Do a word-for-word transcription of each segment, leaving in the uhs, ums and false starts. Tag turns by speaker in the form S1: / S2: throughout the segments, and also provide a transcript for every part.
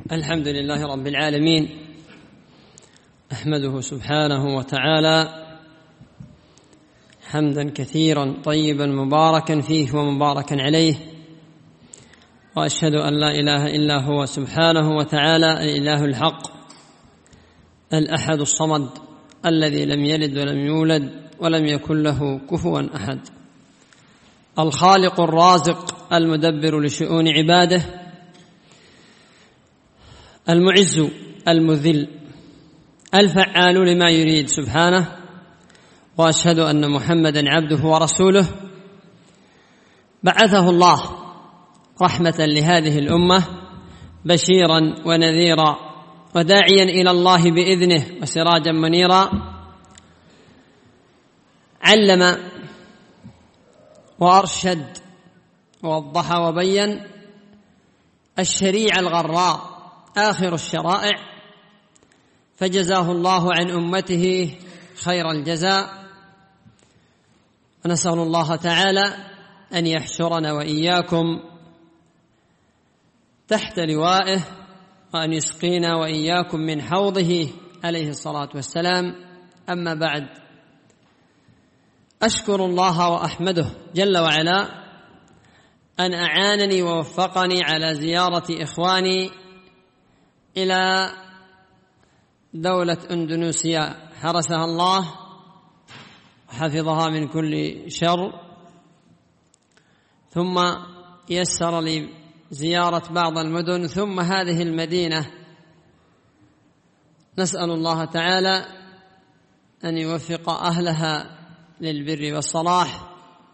S1: الحمد لله رب العالمين، أحمده سبحانه وتعالى حمدا كثيرا طيبا مباركا فيه ومباركا عليه، وأشهد أن لا إله إلا هو سبحانه وتعالى الإله الحق الأحد الصمد الذي لم يلد ولم يولد ولم يكن له كفوا أحد، الخالق الرازق المدبر لشؤون عباده، المعز المذل الفعال لما يريد سبحانه. وأشهد أن محمدا عبده ورسوله بعثه الله رحمة لهذه الأمة بشيرا ونذيرا وداعيا إلى الله بإذنه وسراجا منيرا، علم وأرشد ووضح وبين الشريعة الغراء آخر الشرائع، فجزاه الله عن أمته خير الجزاء. ونسأل الله تعالى أن يحشرنا وإياكم تحت لوائه، وأن يسقينا وإياكم من حوضه عليه الصلاة والسلام. أما بعد، أشكر الله وأحمده جل وعلا أن أعانني ووفقني على زيارة إخواني إلى دولة أندونيسيا، حرسها الله وحفظها من كل شر، ثم يسر لي زيارة بعض المدن ثم هذه المدينة. نسأل الله تعالى أن يوفق أهلها للبر والصلاح.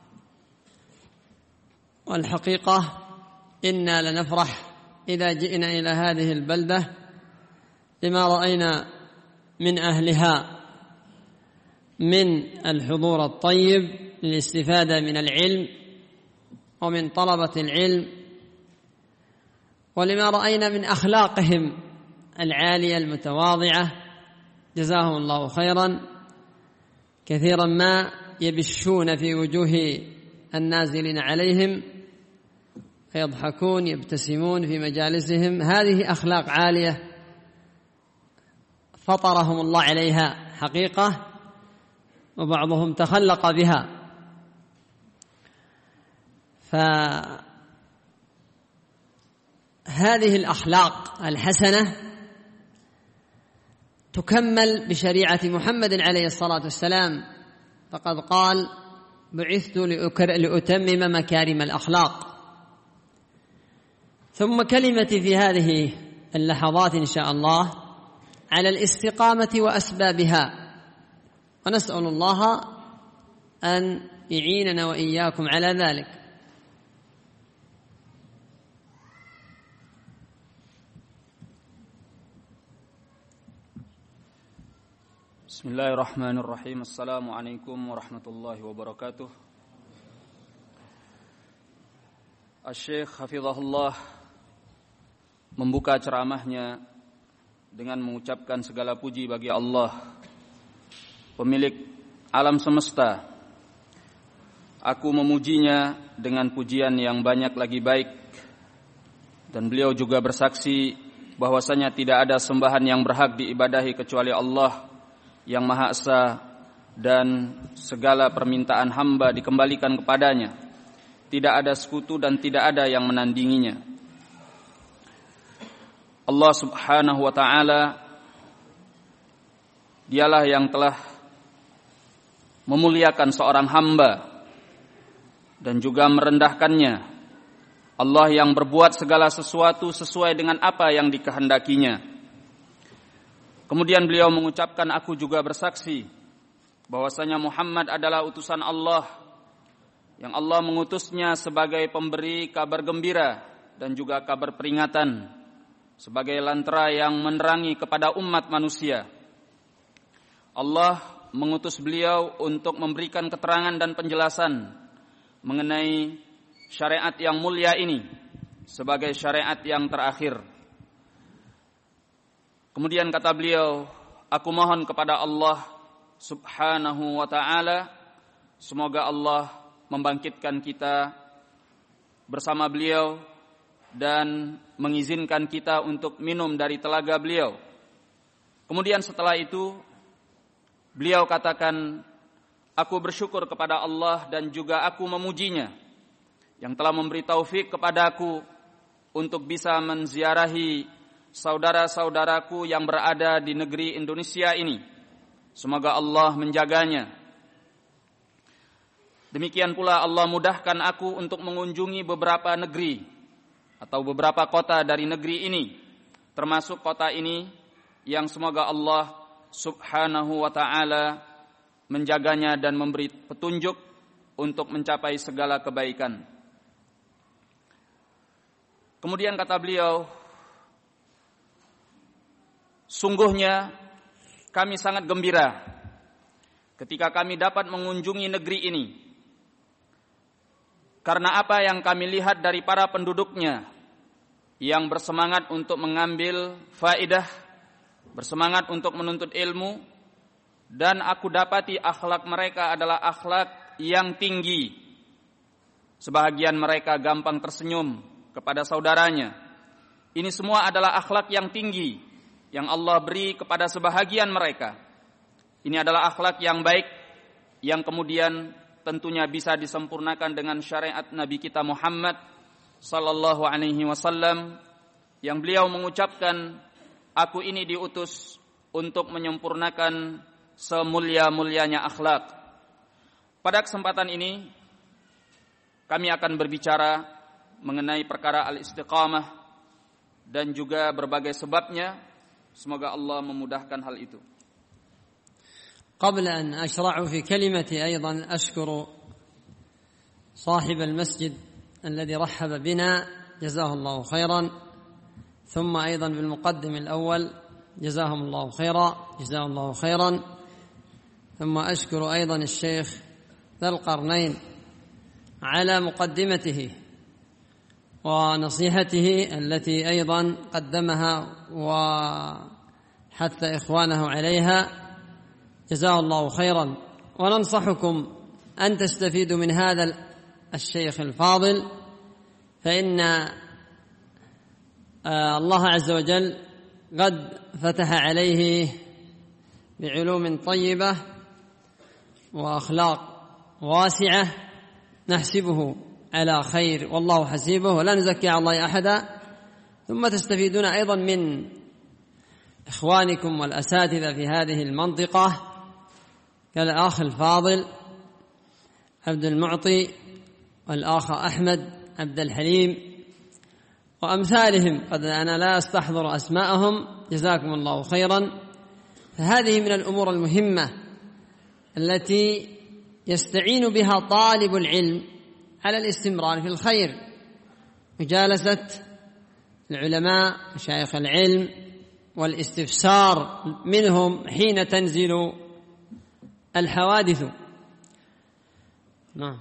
S1: والحقيقة إنا لنفرح إذا جئنا إلى هذه البلدة لما رأينا من أهلها من الحضور الطيب للاستفادة من العلم ومن طلبة العلم، ولما رأينا من أخلاقهم العالية المتواضعة، جزاهم الله خيرا. كثيرا ما يبشون في وجوه النازلين عليهم فيضحكون يبتسمون في مجالسهم، هذه أخلاق عالية فطرهم الله عليها حقيقة، وبعضهم تخلق بها. فهذه الأخلاق الحسنة تكمل بشريعة محمد عليه الصلاة والسلام، فقد قال: بعثت لأتمم مكارم الأخلاق. ثم كلمتي في هذه اللحظات إن شاء الله على الاستقامة وأسبابها، ونسأل الله أن يعيننا وإياكم على ذلك.
S2: بسم الله الرحمن الرحيم. السلام عليكم ورحمة الله وبركاته. Asy-Syaikh hafizahullah membuka ceramahnya dengan mengucapkan segala puji bagi Allah, pemilik alam semesta. Aku memujinya dengan pujian yang banyak lagi baik, dan beliau juga bersaksi bahwasanya tidak ada sembahan yang berhak diibadahi kecuali Allah yang Maha Esa, dan segala permintaan hamba dikembalikan kepadanya. Tidak ada sekutu dan tidak ada yang menandinginya. Allah Subhanahu wa ta'ala dialah yang telah memuliakan seorang hamba dan juga merendahkannya. Allah yang berbuat segala sesuatu sesuai dengan apa yang dikehendakinya. Kemudian beliau mengucapkan, aku juga bersaksi bahwasanya Muhammad adalah utusan Allah yang Allah mengutusnya sebagai pemberi kabar gembira dan juga kabar peringatan, sebagai lantera yang menerangi kepada umat manusia. Allah mengutus beliau untuk memberikan keterangan dan penjelasan mengenai syariat yang mulia ini sebagai syariat yang terakhir. Kemudian kata beliau, aku mohon kepada Allah Subhanahu wa ta'ala, semoga Allah membangkitkan kita bersama beliau dan mengizinkan kita untuk minum dari telaga beliau. Kemudian setelah itu beliau katakan, aku bersyukur kepada Allah dan juga aku memujinya yang telah memberi taufik kepadaku untuk bisa menziarahi saudara-saudaraku yang berada di negeri Indonesia ini. Semoga Allah menjaganya. Demikian pula Allah mudahkan aku untuk mengunjungi beberapa negeri atau beberapa kota dari negeri ini, termasuk kota ini yang semoga Allah Subhanahu wa ta'ala menjaganya dan memberi petunjuk untuk mencapai segala kebaikan. Kemudian kata beliau, sungguhnya kami sangat gembira ketika kami dapat mengunjungi negeri ini, karena apa yang kami lihat dari para penduduknya yang bersemangat untuk mengambil faedah, bersemangat untuk menuntut ilmu, dan aku dapati akhlak mereka adalah akhlak yang tinggi. Sebahagian mereka gampang tersenyum kepada saudaranya. Ini semua adalah akhlak yang tinggi yang Allah beri kepada sebahagian mereka. Ini adalah akhlak yang baik yang kemudian tentunya bisa disempurnakan dengan syariat Nabi kita Muhammad sallallahu alaihi wasallam yang beliau mengucapkan, aku ini diutus untuk menyempurnakan semulia-mulianya akhlak. Pada kesempatan ini kami akan berbicara mengenai perkara al-istiqamah dan juga berbagai sebabnya. Semoga Allah memudahkan hal itu.
S1: قبل أن أشرع في كلمتي أيضا أشكر صاحب المسجد الذي رحب بنا جزاه الله خيرا، ثم أيضا بالمقدم الأول جزاهم الله خيرا جزاه الله خيرا، ثم أشكر أيضا الشيخ ذا القرنين على مقدمته ونصيحته التي أيضا قدمها وحث إخوانه عليها، جزاه الله خيرا. وننصحكم أن تستفيدوا من هذا الشيخ الفاضل، فإن الله عز وجل قد فتح عليه بعلوم طيبة وأخلاق واسعة نحسبه على خير والله حسيبه ولا نزكي على الله أحدا. ثم تستفيدون أيضا من إخوانكم والأساتذة في هذه المنطقة كالأخ الفاضل عبد المعطي والأخ أحمد عبد الحليم وأمثالهم، قد أنا لا أستحضر أسماءهم، جزاكم الله خيرا. فهذه من الأمور المهمة التي يستعين بها طالب العلم على الاستمرار في الخير، مجالسة العلماء مشايخ العلم والاستفسار منهم حين تنزل الحوادث. نعم.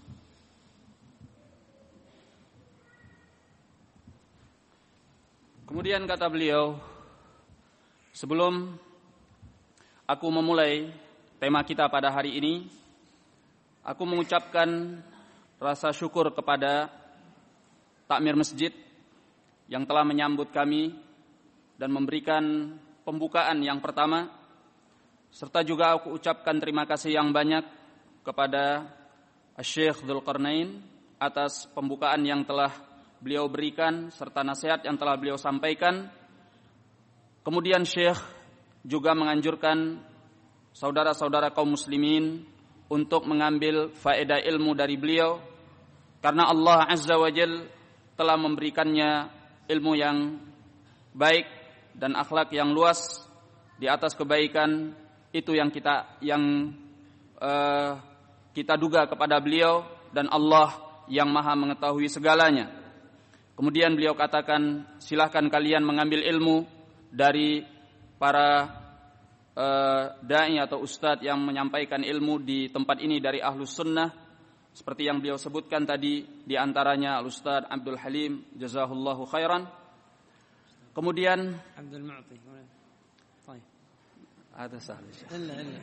S2: Kemudian kata beliau, sebelum aku memulai tema kita pada hari ini, aku mengucapkan rasa syukur kepada takmir masjid yang telah menyambut kami dan memberikan pembukaan yang pertama, serta juga aku ucapkan terima kasih yang banyak kepada Syekh Dzulqarnain atas pembukaan yang telah beliau berikan serta nasihat yang telah beliau sampaikan. Kemudian Syekh juga menganjurkan saudara-saudara kaum muslimin untuk mengambil faedah ilmu dari beliau, karena Allah Azza wa Jalla telah memberikannya ilmu yang baik dan akhlak yang luas. Di atas kebaikan itu yang kita yang uh, kita duga kepada beliau, dan Allah yang maha mengetahui segalanya. Kemudian beliau katakan, silahkan kalian mengambil ilmu dari para uh, da'i atau ustadz yang menyampaikan ilmu di tempat ini dari Ahlus Sunnah, seperti yang beliau sebutkan tadi, di antaranya Al-Ustadz Abdul Halim jazahullahu khairan. Kemudian
S1: Abdul Mu'ti. Baik.
S2: Ada sahli.
S1: Illa illa.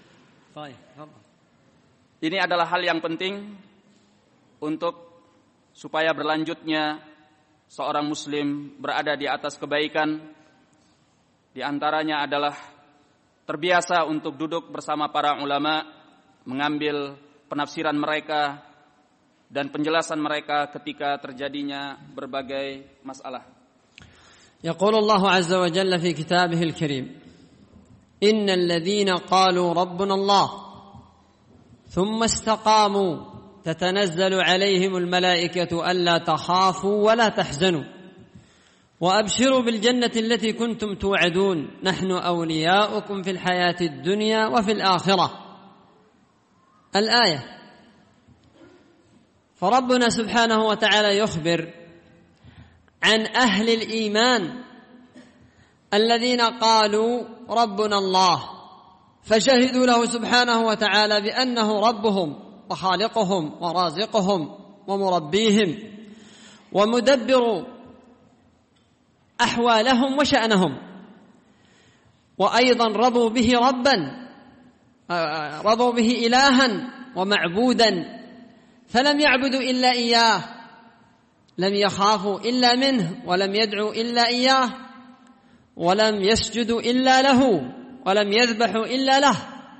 S1: Baik,
S2: ini adalah hal yang penting untuk supaya berlanjutnya seorang muslim berada di atas kebaikan. Di antaranya adalah terbiasa untuk duduk bersama para ulama, mengambil penafsiran mereka dan penjelasan mereka ketika terjadinya berbagai masalah.
S1: يقول الله عز وجل في كتابه الكريم: إن الذين قالوا ربنا الله ثم استقاموا تتنزل عليهم الملائكة ألا تخافوا ولا تحزنوا وأبشروا بالجنة التي كنتم توعدون نحن أولياؤكم في الحياة الدنيا وفي الآخرة. الآية. فربنا سبحانه وتعالى يخبر عن أهل الإيمان الذين قالوا ربنا الله، فشهدوا له سبحانه وتعالى بأنه ربهم وخالقهم ورازقهم ومربيهم ومدبر أحوالهم وشأنهم، وأيضا رضوا به ربا، رضوا به إلها ومعبودا، فلم يعبدوا إلا إياه، لم يخافوا إلا منه، ولم يدعوا إلا إياه، ولم يسجدوا إلا له، ولم يذبحوا إلا له.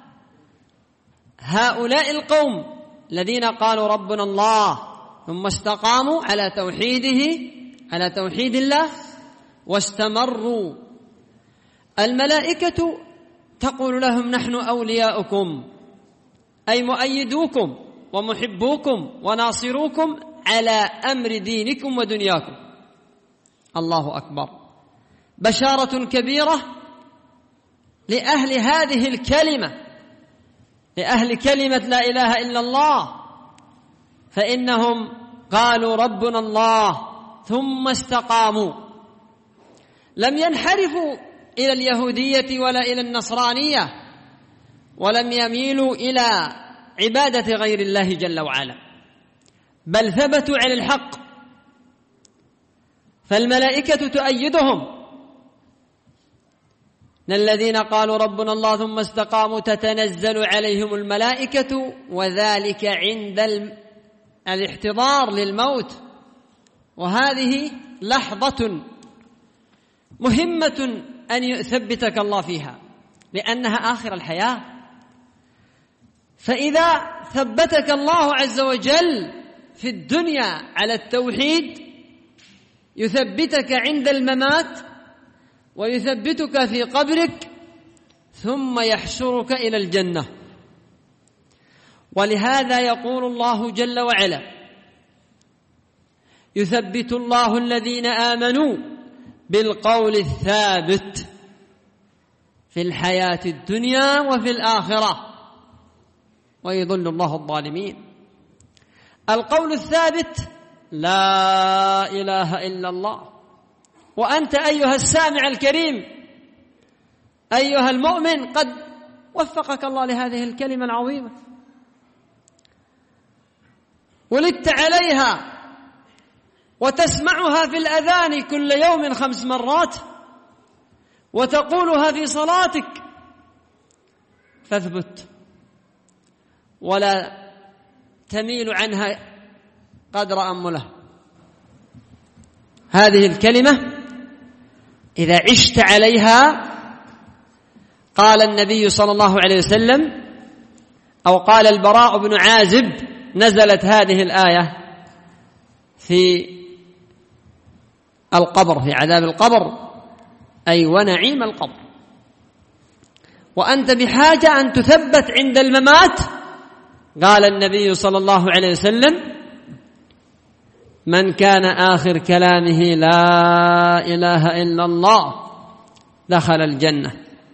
S1: هؤلاء القوم الذين قالوا ربنا الله ثم استقاموا على توحيده، على توحيد الله واستمروا، الملائكة تقول لهم نحن أولياؤكم، أي مؤيدوكم ومحبوكم وناصروكم على أمر دينكم ودنياكم. الله أكبر. بشارة كبيرة لأهل هذه الكلمة، لأهل كلمة لا إله إلا الله، فإنهم قالوا ربنا الله ثم استقاموا، لم ينحرفوا إلى اليهودية ولا إلى النصرانية، ولم يميلوا إلى عبادة غير الله جل وعلا، بل ثبتوا على الحق، فالملائكة تؤيدهم. الذين قالوا ربنا الله ثم استقاموا تتنزل عليهم الملائكة، وذلك عند الاحتضار للموت، وهذه لحظة مهمة أن يثبتك الله فيها، لأنها آخر الحياة. فإذا ثبتك الله عز وجل في الدنيا على التوحيد يثبتك عند الممات، ويثبتك في قبرك، ثم يحشرك إلى الجنة. ولهذا يقول الله جل وعلا: يثبت الله الذين آمنوا بالقول الثابت في الحياة الدنيا وفي الآخرة ويضل الله الظالمين. القول الثابت لا إله إلا الله. وأنت أيها السامع الكريم، أيها المؤمن، قد وفقك الله لهذه الكلمة العظيمة، ولدت عليها وتسمعها في الأذان كل يوم خمس مرات، وتقولها في صلاتك، فاثبت ولا تميل عنها قدر أمله. هذه الكلمة إذا عشت عليها، قال النبي صلى الله عليه وسلم، أو قال البراء بن عازب: نزلت هذه الآية في القبر، في عذاب القبر، أي ونعيم القبر. وأنت بحاجة أن تثبت عند الممات. قال النبي صلى الله عليه وسلم: من كان آخر كلامه لا إله إلا الله دخل الجنة.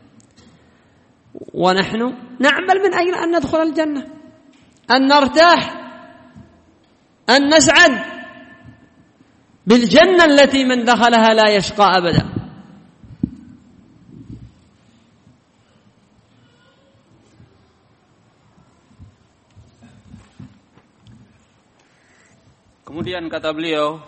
S1: ونحن نعمل من أجل أن ندخل الجنة، أن نرتاح، أن نسعد بالجنة التي من دخلها لا يشقى أبدا.
S2: Kemudian kata beliau,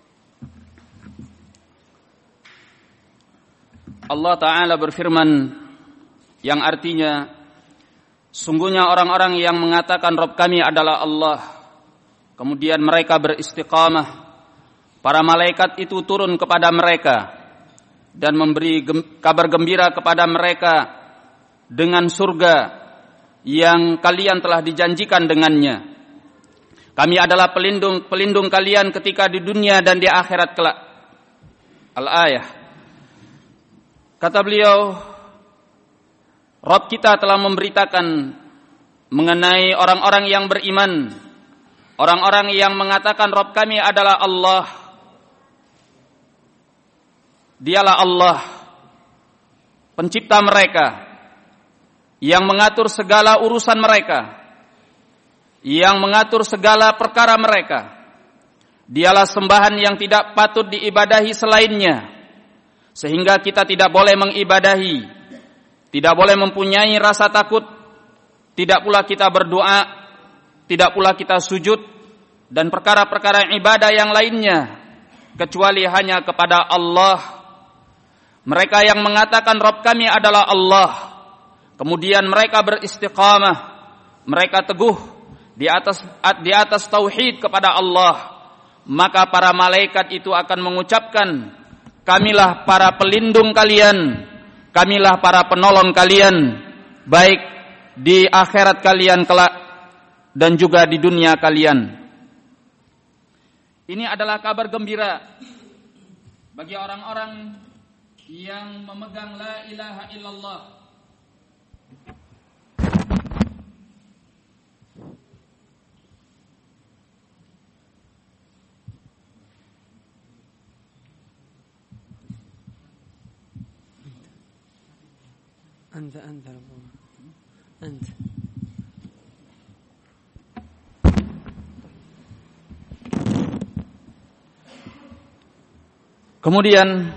S2: Allah Ta'ala berfirman yang artinya, sungguhnya orang-orang yang mengatakan Rabb kami adalah Allah, kemudian mereka beristiqamah, para malaikat itu turun kepada mereka dan memberi kabar gembira kepada mereka dengan surga yang kalian telah dijanjikan dengannya. Kami adalah pelindung pelindung kalian ketika di dunia dan di akhirat kelak. Al-ayah. Kata beliau, Rabb kita telah memberitakan mengenai orang-orang yang beriman, orang-orang yang mengatakan Rabb kami adalah Allah. Dialah Allah, pencipta mereka, yang mengatur segala urusan mereka, yang mengatur segala perkara mereka. Dialah sembahan yang tidak patut diibadahi selainnya, sehingga kita tidak boleh mengibadahi, tidak boleh mempunyai rasa takut, tidak pula kita berdoa, tidak pula kita sujud, dan perkara-perkara ibadah yang lainnya, kecuali hanya kepada Allah. Mereka yang mengatakan Rabb kami adalah Allah, kemudian mereka beristiqamah, mereka teguh di atas di atas tauhid kepada Allah, maka para malaikat itu akan mengucapkan, kamilah para pelindung kalian, kamilah para penolong kalian, baik di akhirat kalian kelak dan juga di dunia kalian. Ini adalah kabar gembira bagi orang-orang yang memegang la ilaha illallah.
S1: Anta anta anta.
S2: Kemudian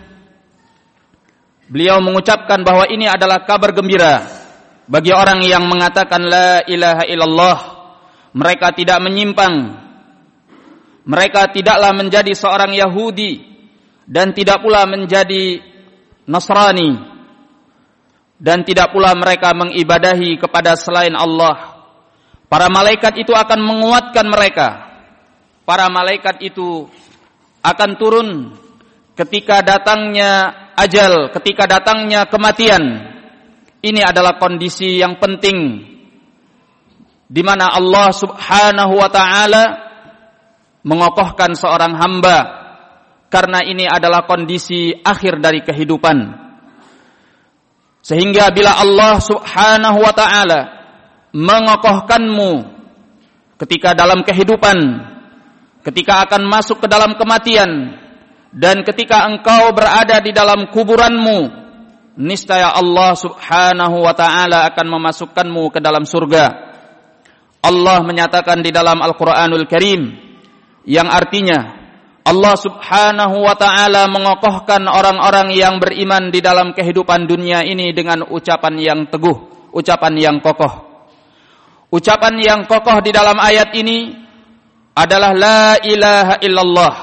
S2: beliau mengucapkan bahwa ini adalah kabar gembira bagi orang yang mengatakan la ilaha illallah. Mereka tidak menyimpang, mereka tidaklah menjadi seorang Yahudi dan tidak pula menjadi Nasrani, dan tidak pula mereka mengibadahi kepada selain Allah. Para malaikat itu akan menguatkan mereka. Para malaikat itu akan turun ketika datangnya ajal, ketika datangnya kematian. Ini adalah kondisi yang penting di mana Allah Subhanahu wa taala mengokohkan seorang hamba, karena ini adalah kondisi akhir dari kehidupan. Sehingga bila Allah Subhanahu wa taala mengokohkanmu ketika dalam kehidupan, ketika akan masuk ke dalam kematian, dan ketika engkau berada di dalam kuburanmu, niscaya Allah Subhanahu wa taala akan memasukkanmu ke dalam surga. Allah menyatakan di dalam Al-Qur'anul Karim, yang artinya Allah Subhanahu wa taala mengokohkan orang-orang yang beriman di dalam kehidupan dunia ini dengan ucapan yang teguh, ucapan yang kokoh. Ucapan yang kokoh di dalam ayat ini adalah la ilaha illallah.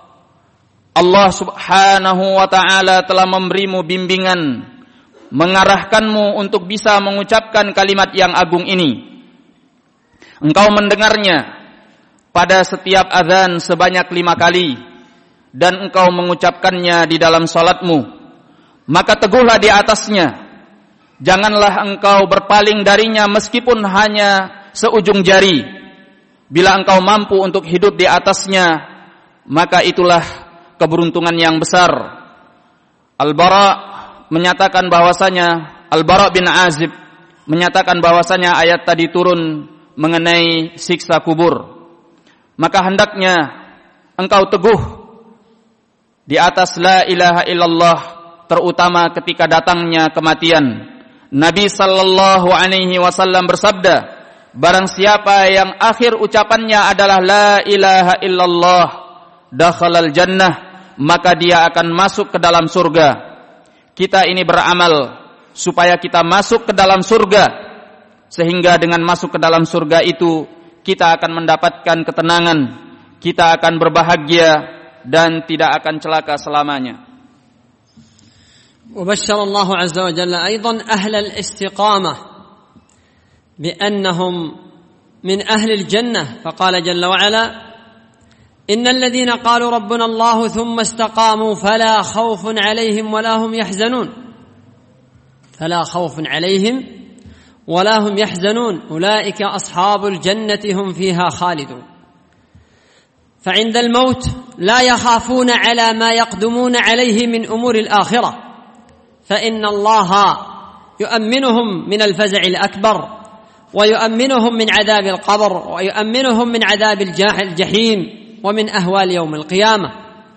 S2: Allah Subhanahu wa taala telah memberimu bimbingan, mengarahkanmu untuk bisa mengucapkan kalimat yang agung ini. Engkau mendengarnya pada setiap azan sebanyak lima kali, dan engkau mengucapkannya di dalam salatmu. Maka teguhlah di atasnya. Janganlah engkau berpaling darinya meskipun hanya seujung jari. Bila engkau mampu untuk hidup di atasnya, maka itulah keberuntungan yang besar. Al-Bara menyatakan bahwasanya, Al-Bara bin Azib menyatakan bahwasanya ayat tadi turun mengenai siksa kubur. Maka hendaknya engkau teguh di atas la ilaha illallah, terutama ketika datangnya kematian. Nabi sallallahu alaihi wasallam bersabda, barang siapa yang akhir ucapannya adalah la ilaha illallah, dakhalal jannah, maka dia akan masuk ke dalam surga. Kita ini beramal supaya kita masuk ke dalam surga, sehingga dengan masuk ke dalam surga itu kita akan mendapatkan ketenangan, kita akan berbahagia dan tidak akan celaka selamanya.
S1: وبشر الله عز وجل أيضا أهل الاستقامة بأنهم من أهل الجنة، فقال جل وعلا إن الذين قالوا ربنا الله ثم استقاموا فلا خوف عليهم ولا هم يحزنون فلا خوف عليهم ولا هم يحزنون أولئك أصحاب الجنة هم فيها خالدون. فعند الموت لا يخافون على ما يقدمون عليه من أمور الآخرة، فإن الله يؤمنهم من الفزع الأكبر، ويؤمنهم من عذاب القبر، ويؤمنهم من عذاب الجحيم، ومن أهوال يوم القيامة.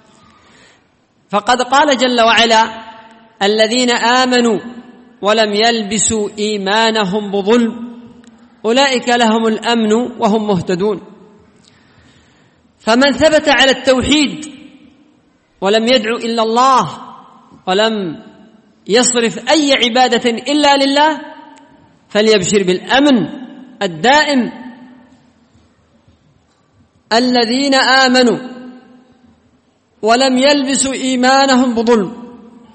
S1: فقد قال جل وعلا: الذين آمنوا ولم يلبسوا إيمانهم بظلم أولئك لهم الأمن وهم مهتدون. فمن ثبت على التوحيد ولم يدعو إلا الله ولم يصرف أي عبادة إلا لله فليبشر بالأمن الدائم. الذين آمنوا ولم يلبسوا إيمانهم بظلم.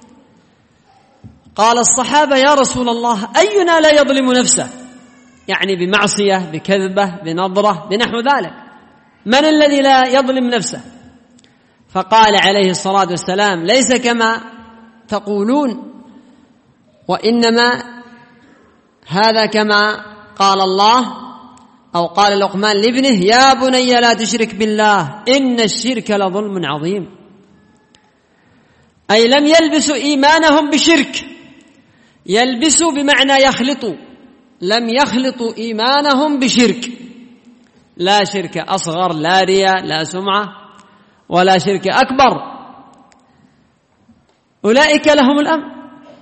S1: قال الصحابة: يا رسول الله، أينا لا يظلم نفسه؟ يعني بمعصية، بكذبة، بنظرة، بنحو ذلك. من الذي لا يظلم نفسه؟ فقال عليه الصلاة والسلام: ليس كما تقولون، وإنما هذا كما قال الله أو قال لقمان لابنه: يا بني لا تشرك بالله إن الشرك لظلم عظيم. أي لم يلبسوا إيمانهم بشرك، يلبسوا بمعنى يخلطوا، لم يخلطوا إيمانهم بشرك، لا شرك أصغر، لا رياء، لا سمعة، ولا شرك أكبر. أولئك لهم الأمن.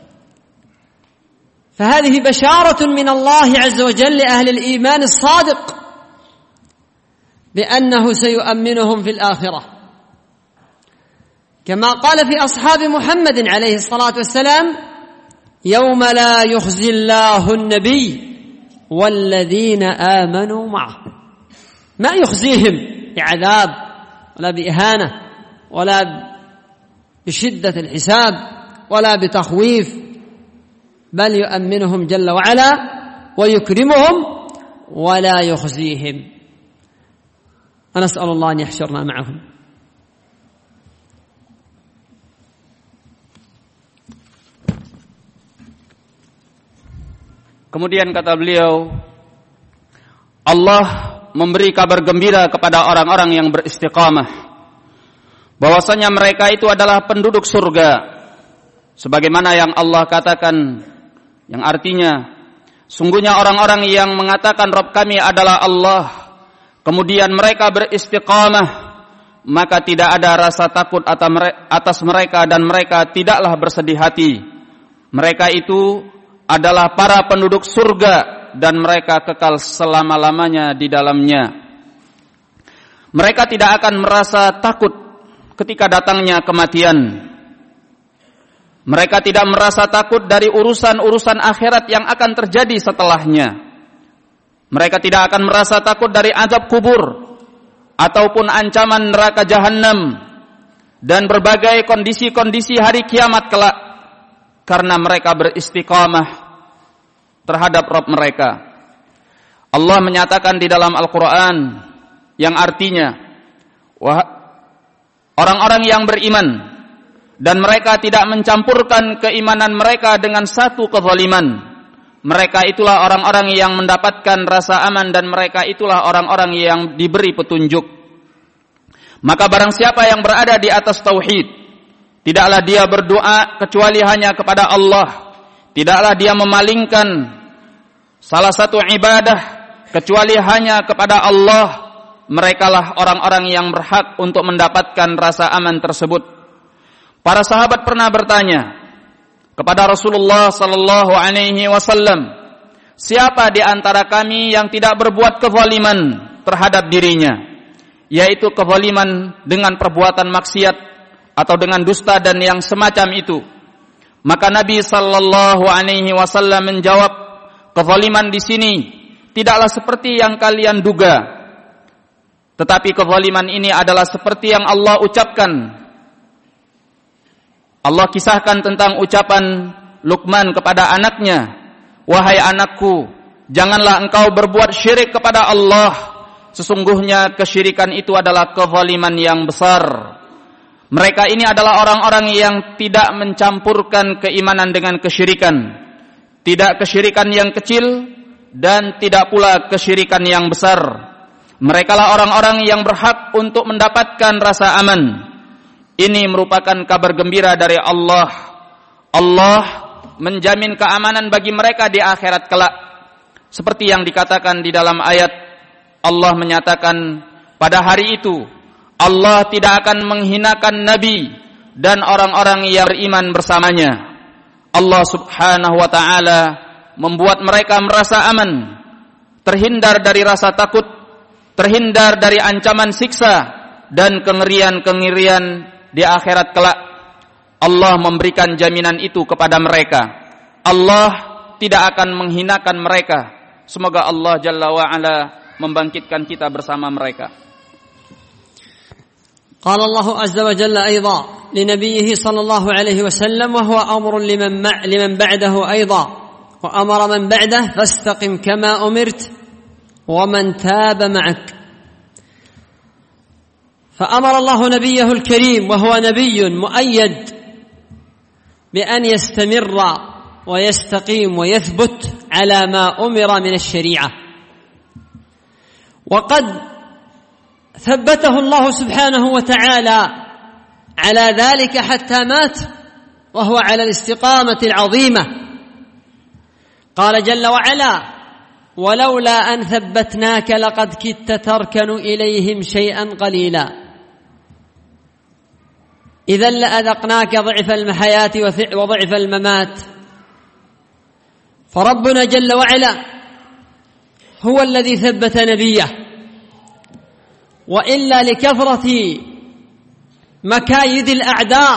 S1: فهذه بشارة من الله عز وجل لأهل الإيمان الصادق بأنه سيؤمنهم في الآخرة، كما قال في أصحاب محمد عليه الصلاة والسلام: يوم لا يخزي الله النبي والذين آمنوا معه. ما يخزيهم بعذاب ولا بإهانة ولا بشدة الحساب ولا بتخويف، بل يؤمنهم جل وعلا ويكرمهم ولا يخزيهم. ونسأل الله أن يحشرنا معهم.
S2: Kemudian kata beliau, Allah memberi kabar gembira kepada orang-orang yang beristiqamah bahwasanya mereka itu adalah penduduk surga, sebagaimana yang Allah katakan, yang artinya sungguhnya orang-orang yang mengatakan Rabb kami adalah Allah, kemudian mereka beristiqamah, maka tidak ada rasa takut atas mereka dan mereka tidaklah bersedih hati. Mereka itu adalah para penduduk surga dan mereka kekal selama-lamanya di dalamnya. Mereka tidak akan merasa takut ketika datangnya kematian. Mereka tidak merasa takut dari urusan-urusan akhirat yang akan terjadi setelahnya. Mereka tidak akan merasa takut dari azab kubur ataupun ancaman neraka jahanam dan berbagai kondisi-kondisi hari kiamat kelak, karena mereka beristiqamah terhadap Rabb mereka. Allah menyatakan di dalam Al-Quran yang artinya, orang-orang yang beriman dan mereka tidak mencampurkan keimanan mereka dengan satu kezaliman, mereka itulah orang-orang yang mendapatkan rasa aman dan mereka itulah orang-orang yang diberi petunjuk. Maka barang siapa yang berada di atas tauhid, tidaklah dia berdoa kecuali hanya kepada Allah, tidaklah dia memalingkan salah satu ibadah kecuali hanya kepada Allah, merekalah orang-orang yang berhak untuk mendapatkan rasa aman tersebut. Para sahabat pernah bertanya kepada Rasulullah sallallahu alaihi wasallam, siapa di antara kami yang tidak berbuat kezaliman terhadap dirinya, yaitu kezaliman dengan perbuatan maksiat atau dengan dusta dan yang semacam itu. Maka Nabi sallallahu alaihi wasallam menjawab, kezaliman di sini tidaklah seperti yang kalian duga, tetapi kezaliman ini adalah seperti yang Allah ucapkan. Allah kisahkan tentang ucapan Luqman kepada anaknya, wahai anakku, janganlah engkau berbuat syirik kepada Allah, sesungguhnya kesyirikan itu adalah kezaliman yang besar. Mereka ini adalah orang-orang yang tidak mencampurkan keimanan dengan kesyirikan. Tidak kesyirikan yang kecil dan tidak pula kesyirikan yang besar. Mereka lah orang-orang yang berhak untuk mendapatkan rasa aman. Ini merupakan kabar gembira dari Allah. Allah menjamin keamanan bagi mereka di akhirat kelak. Seperti yang dikatakan di dalam ayat, Allah menyatakan pada hari itu Allah tidak akan menghinakan Nabi dan orang-orang yang beriman bersamanya. Allah subhanahu wa ta'ala membuat mereka merasa aman, terhindar dari rasa takut, terhindar dari ancaman siksa dan kengerian-kengerian di akhirat kelak. Allah memberikan jaminan itu kepada mereka. Allah tidak akan menghinakan mereka. Semoga Allah Jalla wa'ala membangkitkan kita bersama mereka.
S1: قال الله عز وجل أيضا لنبيه صلى الله عليه وسلم وهو أمر لمن, مع لمن بعده أيضا وأمر من بعده فاستقم كما أمرت ومن تاب معك. فأمر الله نبيه الكريم وهو نبي مؤيد بأن يستمر ويستقيم ويثبت على ما أمر من الشريعة. وقد ثبته الله سبحانه وتعالى على ذلك حتى مات وهو على الاستقامة العظيمة. قال جل وعلا ولولا أن ثبتناك لقد كدت تركن إليهم شيئا قليلا إذا لأذقناك ضعف الحياة وضعف الممات. فربنا جل وعلا هو الذي ثبت نبيه، وإلا لكثرة مكايد الأعداء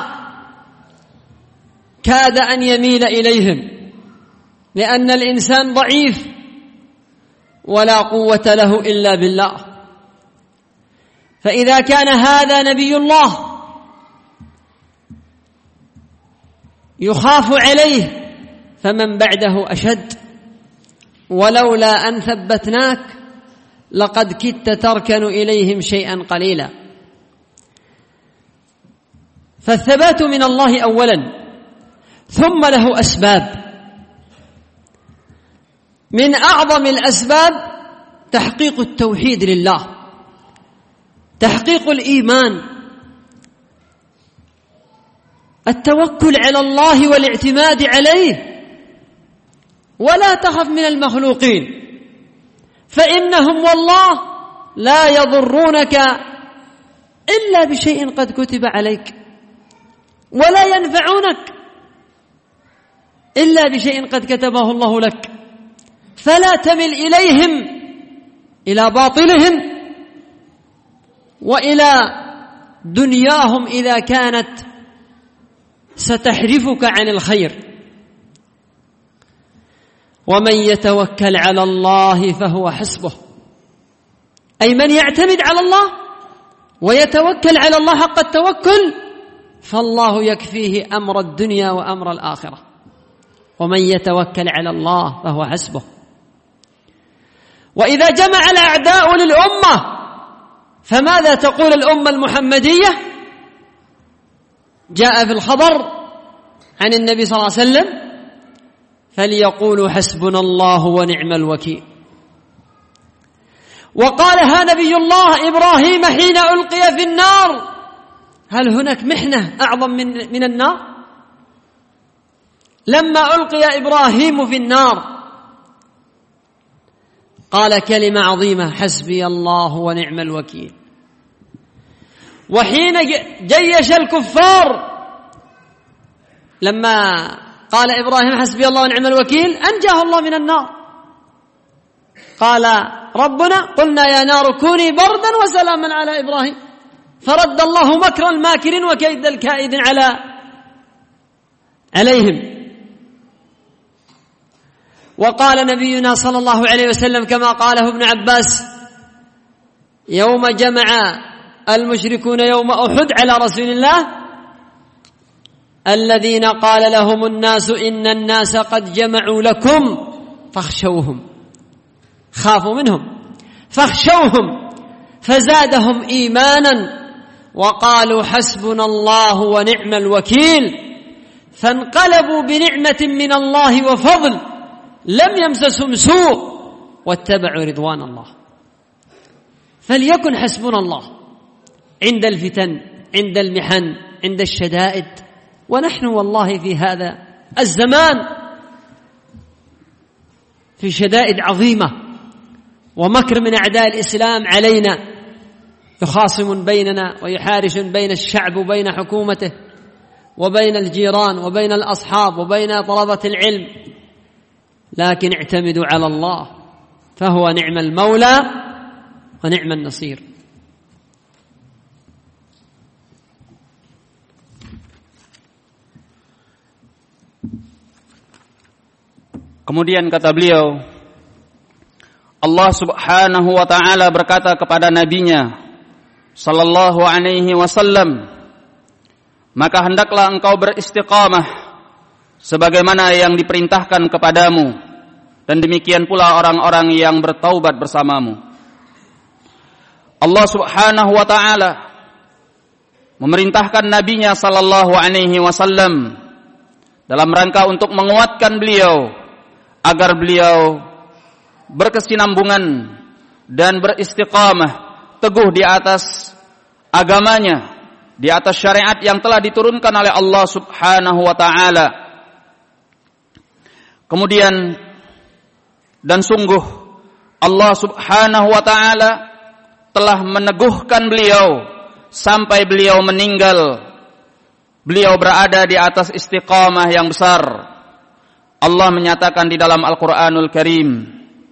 S1: كاد أن يميل إليهم، لأن الإنسان ضعيف ولا قوة له إلا بالله. فإذا كان هذا نبي الله يخاف عليه فمن بعده أشد. ولولا أن ثبتناك لقد كدت تركن إليهم شيئا قليلا. فالثبات من الله أولا، ثم له أسباب. من أعظم الأسباب تحقيق التوحيد لله، تحقيق الإيمان، التوكل على الله والاعتماد عليه، ولا تخف من المخلوقين فإنهم والله لا يضرونك إلا بشيء قد كتب عليك، ولا ينفعونك إلا بشيء قد كتبه الله لك. فلا تمل إليهم، إلى باطلهم وإلى دنياهم إذا كانت ستحرفك عن الخير. ومن يتوكل على الله فهو حسبه، أي من يعتمد على الله ويتوكل على الله حق التوكل فالله يكفيه أمر الدنيا وأمر الآخرة. ومن يتوكل على الله فهو حسبه. وإذا جمع الأعداء للأمة فماذا تقول الأمة المحمدية؟ جاء في الخبر عن النبي صلى الله عليه وسلم فليقولوا حسبنا الله ونعم الوكيل. وقالها نبي الله إبراهيم حين ألقي في النار. هل هناك محنة أعظم من, من النار؟ لما ألقي إبراهيم في النار قال كلمة عظيمة حسبي الله ونعم الوكيل. وحين جيش الكفار لما قال إبراهيم حسبي الله ونعم الوكيل أنجاه الله من النار. قال ربنا قلنا يا نار كوني بردا وسلاما على إبراهيم فرد الله مكر الماكرين وكيد الكائد على عليهم. وقال نبينا صلى الله عليه وسلم كما قاله ابن عباس يوم جمع المشركون يوم أحد على رسول الله الذين قال لهم الناس إن الناس قد جمعوا لكم فاخشوهم، خافوا منهم، فاخشوهم فزادهم إيمانا وقالوا حسبنا الله ونعم الوكيل فانقلبوا بنعمة من الله وفضل لم يمسسهم سوء واتبعوا رضوان الله. فليكن حسبنا الله عند الفتن، عند المحن، عند الشدائد. ونحن والله في هذا الزمان في شدائد عظيمة ومكر من أعداء الإسلام علينا، يخاصم بيننا ويحارش بين الشعب وبين حكومته وبين الجيران وبين الأصحاب وبين طلبة العلم. لكن اعتمدوا على الله فهو نعم المولى ونعم النصير.
S2: Kemudian kata beliau, Allah Subhanahu wa taala berkata kepada nabinya sallallahu alaihi wasallam, maka hendaklah engkau beristiqamah sebagaimana yang diperintahkan kepadamu, dan demikian pula orang-orang yang bertaubat bersamamu. Allah Subhanahu wa taala memerintahkan nabinya sallallahu alaihi wasallam dalam rangka untuk menguatkan beliau agar beliau berkesinambungan dan beristiqamah teguh di atas agamanya, di atas syariat yang telah diturunkan oleh Allah Subhanahu wa taala. Kemudian, dan sungguh Allah Subhanahu wa taala telah meneguhkan beliau sampai beliau meninggal. Beliau berada di atas istiqamah yang besar. Allah menyatakan di dalam Al-Quranul Karim,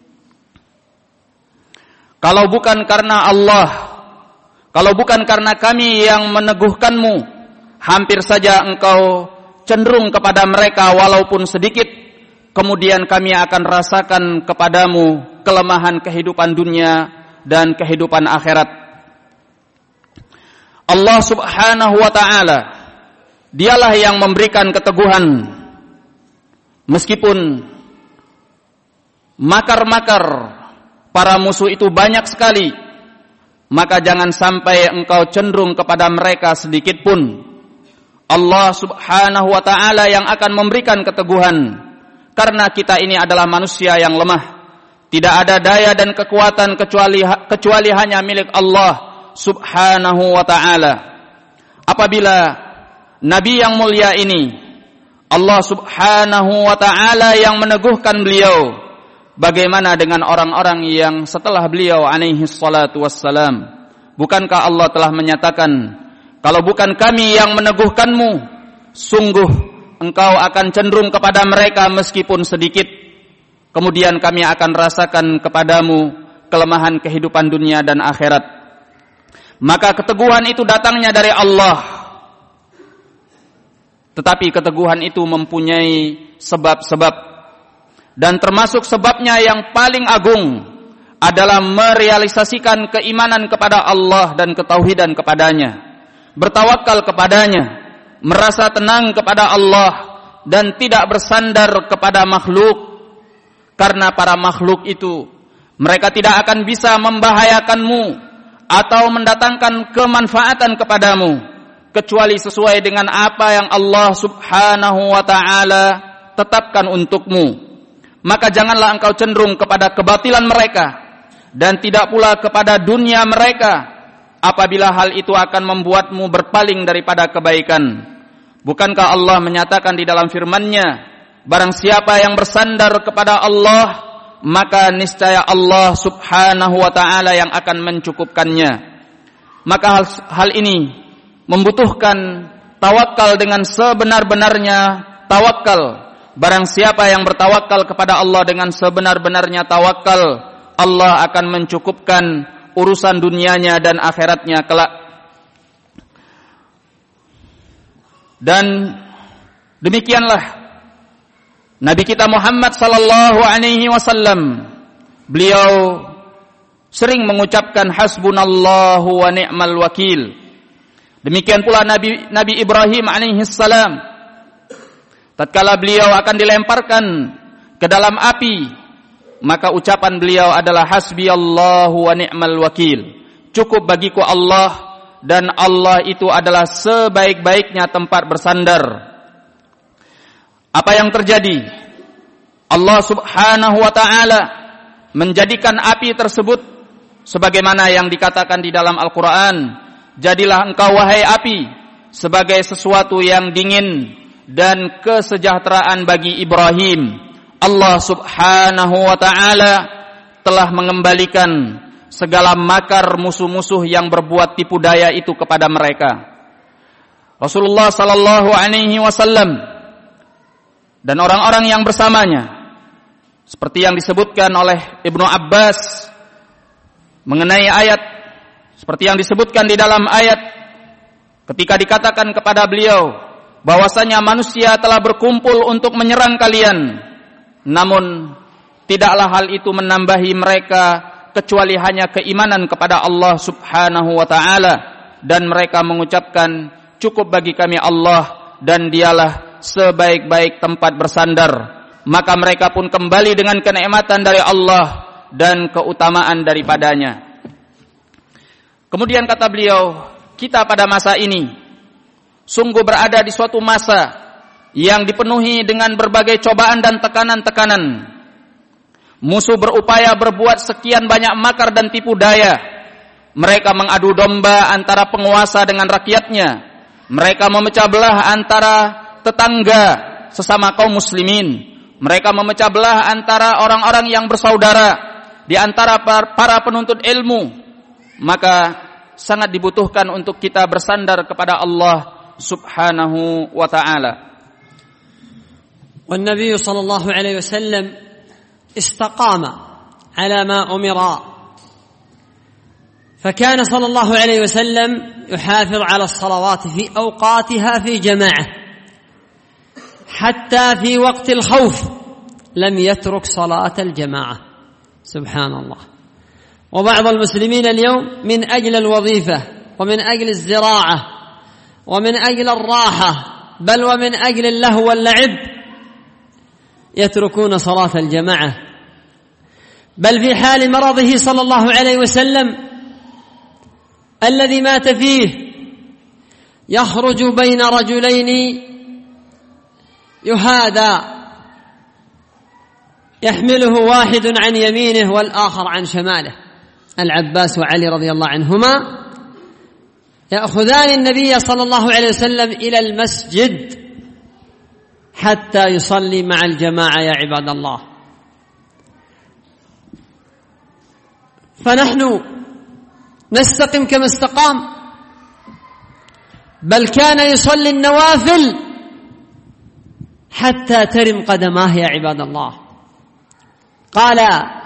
S2: kalau bukan karena Allah, kalau bukan karena kami yang meneguhkanmu, hampir saja engkau cenderung kepada mereka walaupun sedikit, kemudian kami akan rasakan kepadamu kelemahan kehidupan dunia dan kehidupan akhirat. Allah Subhanahu wa ta'ala, dialah yang memberikan keteguhan. Meskipun makar-makar para musuh itu banyak sekali, maka jangan sampai engkau cenderung kepada mereka sedikit pun. Allah Subhanahu wa ta'ala yang akan memberikan keteguhan, karena kita ini adalah manusia yang lemah. Tidak ada daya dan kekuatan kecuali kecuali hanya milik Allah Subhanahu wa ta'ala. Apabila Nabi yang mulia ini, Allah Subhanahu wa ta'ala yang meneguhkan beliau, bagaimana dengan orang-orang yang setelah beliau alaihi salatu wassalam? Bukankah Allah telah menyatakan, kalau bukan kami yang meneguhkanmu, sungguh engkau akan cenderung kepada mereka meskipun sedikit, kemudian kami akan rasakan kepadamu kelemahan kehidupan dunia dan akhirat. Maka keteguhan itu datangnya dari Allah. Tetapi keteguhan itu mempunyai sebab-sebab, dan termasuk sebabnya yang paling agung adalah merealisasikan keimanan kepada Allah dan ketauhidan kepadanya, bertawakal kepadanya, merasa tenang kepada Allah dan tidak bersandar kepada makhluk. Karena para makhluk itu, mereka tidak akan bisa membahayakanmu atau mendatangkan kemanfaatan kepadamu kecuali sesuai dengan apa yang Allah Subhanahu wa ta'ala tetapkan untukmu. Maka janganlah engkau cenderung kepada kebatilan mereka, dan tidak pula kepada dunia mereka, apabila hal itu akan membuatmu berpaling daripada kebaikan. Bukankah Allah menyatakan di dalam firman-Nya, barang siapa yang bersandar kepada Allah, maka niscaya Allah Subhanahu wa ta'ala yang akan mencukupkannya. Maka hal, hal ini membutuhkan tawakal dengan sebenar-benarnya tawakal. Barang siapa yang bertawakal kepada Allah dengan sebenar-benarnya tawakal, Allah akan mencukupkan urusan dunianya dan akhiratnya kelak. Dan demikianlah Nabi kita Muhammad sallallahu alaihi wasallam, beliau sering mengucapkan hasbunallahu wa ni'mal wakil. Demikian pula Nabi Nabi Ibrahim alaihi salam, tatkala beliau akan dilemparkan ke dalam api, maka ucapan beliau adalah hasbiyallahu wa ni'mal wakil. cukup bagiku Allah, dan Allah itu adalah sebaik-baiknya tempat bersandar. Apa yang terjadi? Allah Subhanahu wa ta'ala menjadikan api tersebut sebagaimana yang dikatakan di dalam Al-Quran, jadilah engkau wahai api sebagai sesuatu yang dingin dan kesejahteraan bagi Ibrahim. Allah Subhanahu wa ta'ala telah mengembalikan segala makar musuh-musuh yang berbuat tipu daya itu kepada mereka. Rasulullah sallallahu alaihi wasallam dan orang-orang yang bersamanya, seperti yang disebutkan oleh Ibnu Abbas mengenai ayat, seperti yang disebutkan di dalam ayat ketika dikatakan kepada beliau bahwasanya manusia telah berkumpul untuk menyerang kalian, namun tidaklah hal itu menambahi mereka kecuali hanya keimanan kepada Allah Subhanahu wa ta'ala, dan mereka mengucapkan cukup bagi kami Allah dan dialah sebaik-baik tempat bersandar. Maka mereka pun kembali dengan kenikmatan dari Allah dan keutamaan daripadanya. Kemudian kata beliau, kita pada masa ini sungguh berada di suatu masa yang dipenuhi dengan berbagai cobaan dan tekanan-tekanan. Musuh berupaya berbuat sekian banyak makar dan tipu daya. Mereka mengadu domba antara penguasa dengan rakyatnya. Mereka memecah belah antara tetangga sesama kaum muslimin. Mereka memecah belah antara orang-orang yang bersaudara di antara para penuntut ilmu. Maka sangat dibutuhkan untuk kita bersandar kepada Allah Subhanahu wa ta'ala.
S1: Wan Nabi sallallahu alaihi wasallam استقام على ما أمر، فكان صلى الله عليه وسلم يحافظ على الصلوات في أوقاتها في جماعة، حتى في وقت الخوف لم يترك صلاة الجماعة. سبحان الله. وبعض المسلمين اليوم من أجل الوظيفة ومن أجل الزراعة ومن أجل الراحة بل ومن أجل اللهو واللعب يتركون صلاة الجماعة، بل في حال مرضه صلى الله عليه وسلم الذي مات فيه يخرج بين رجلين يهادى، يحمله واحد عن يمينه والآخر عن شماله، العباس وعلي رضي الله عنهما يأخذان النبي صلى الله عليه وسلم إلى المسجد حتى يصلي مع الجماعة يا عباد الله. فنحن نستقم كما استقام، بل كان يصلي النوافل حتى ترم قدماه يا عباد الله. قال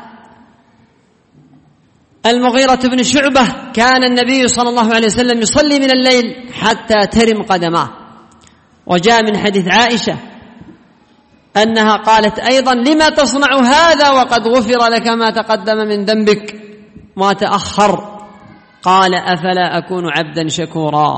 S1: المغيرة بن شعبة كان النبي صلى الله عليه وسلم يصلي من الليل حتى ترم قدماه. وجاء من حديث عائشة أنها قالت أيضا لما تصنع هذا وقد غفر لك ما تقدم من ذنبك ما تأخر؟ قال أفلا أكون عبدا شكورا.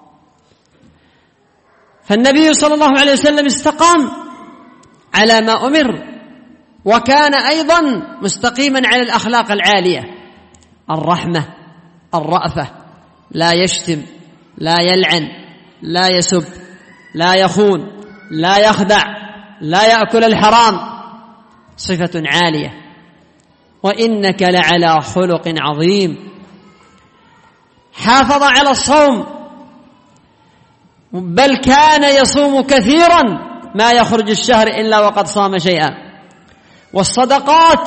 S1: فالنبي صلى الله عليه وسلم استقام على ما أمر، وكان أيضا مستقيما على الأخلاق العالية، الرحمة، الرأفة، لا يشتم، لا يلعن، لا يسب، لا يخون، لا يخدع، لا يأكل الحرام، صفة عالية. وإنك لعلى خلق عظيم. حافظ على الصوم، بل كان يصوم كثيرا ما يخرج الشهر إلا وقد صام شيئا. والصدقات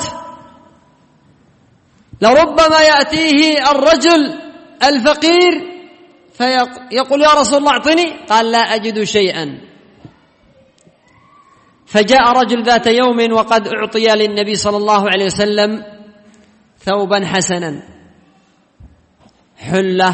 S1: لربما يأتيه الرجل الفقير فيقول يا رسول الله اعطني، قال لا أجد شيئا. فجاء رجل ذات يوم وقد أعطي للنبي صلى الله عليه وسلم ثوبا حسنا، حلة،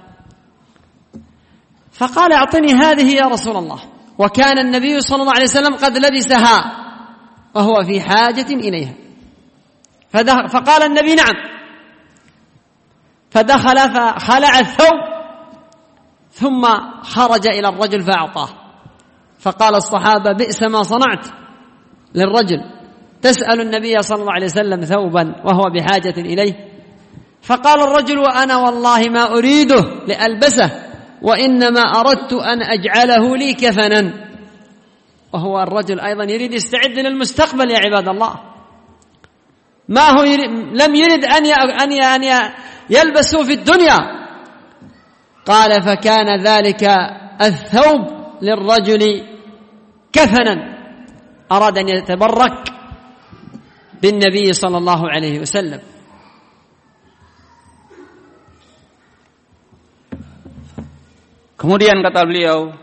S1: فقال اعطني هذه يا رسول الله، وكان النبي صلى الله عليه وسلم قد لبسها وهو في حاجة إليها. فقال النبي نعم، فدخل فخلع الثوب ثم خرج إلى الرجل فأعطاه. فقال الصحابة بئس ما صنعت للرجل، تسأل النبي صلى الله عليه وسلم ثوبا وهو بحاجة إليه. فقال الرجل وأنا والله ما أريده لألبسه وإنما أردت أن أجعله لي كفنا. وهو الرجل أيضا يريد يستعد للمستقبل يا عباد الله، ما هو يريد لم يرد أن أن يلبسوا في الدنيا. قال فكان ذلك الثوب للرجل كفنا، أراد أن يتبرك بالنبي صلى الله عليه وسلم.
S2: Kemudian kata beliau,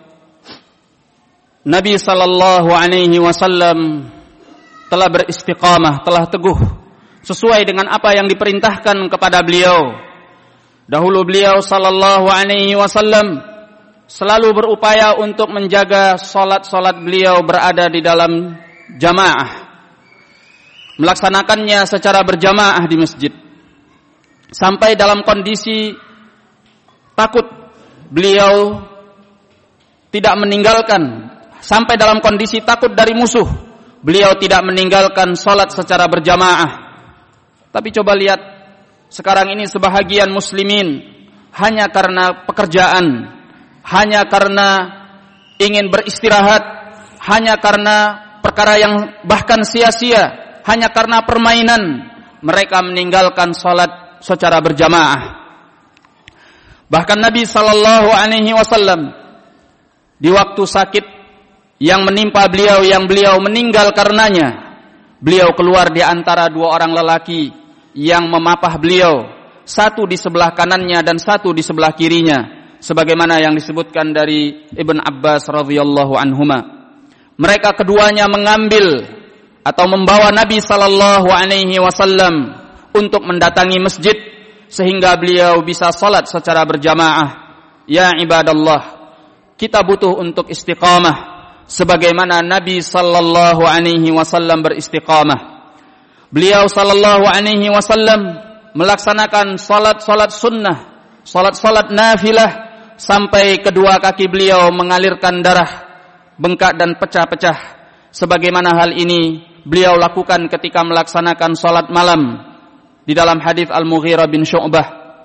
S2: Nabi sallallahu alaihi wasallam telah beristiqamah, telah teguh sesuai dengan apa yang diperintahkan kepada beliau. Dahulu beliau sallallahu alaihi wasallam selalu berupaya untuk menjaga salat-salat beliau berada di dalam jamaah, melaksanakannya secara berjamaah di masjid, sampai dalam kondisi takut beliau tidak meninggalkan, sampai dalam kondisi takut dari musuh, beliau tidak meninggalkan salat secara berjamaah. Tapi coba lihat sekarang ini sebahagian muslimin hanya karena pekerjaan, hanya karena ingin beristirahat, hanya karena perkara yang bahkan sia-sia, hanya karena permainan, mereka meninggalkan salat secara berjamaah. Bahkan Nabi sallallahu alaihi wasallam di waktu sakit yang menimpa beliau, yang beliau meninggal karenanya, beliau keluar di antara dua orang lelaki yang memapah beliau, satu di sebelah kanannya dan satu di sebelah kirinya, sebagaimana yang disebutkan dari Ibn Abbas radhiyallahu anhuma. Mereka keduanya mengambil atau membawa Nabi sallallahu alaihi wasallam untuk mendatangi masjid sehingga beliau bisa salat secara berjamaah. Ya ibadallah, kita butuh untuk istiqamah sebagaimana Nabi sallallahu alaihi wasallam beristiqamah. Beliau sallallahu alaihi wasallam melaksanakan salat-salat sunnah, salat-salat nafilah sampai kedua kaki beliau mengalirkan darah, bengkak dan pecah-pecah. Sebagaimana hal ini beliau lakukan ketika melaksanakan salat malam di dalam hadis Al-Mughirah bin Syu'bah.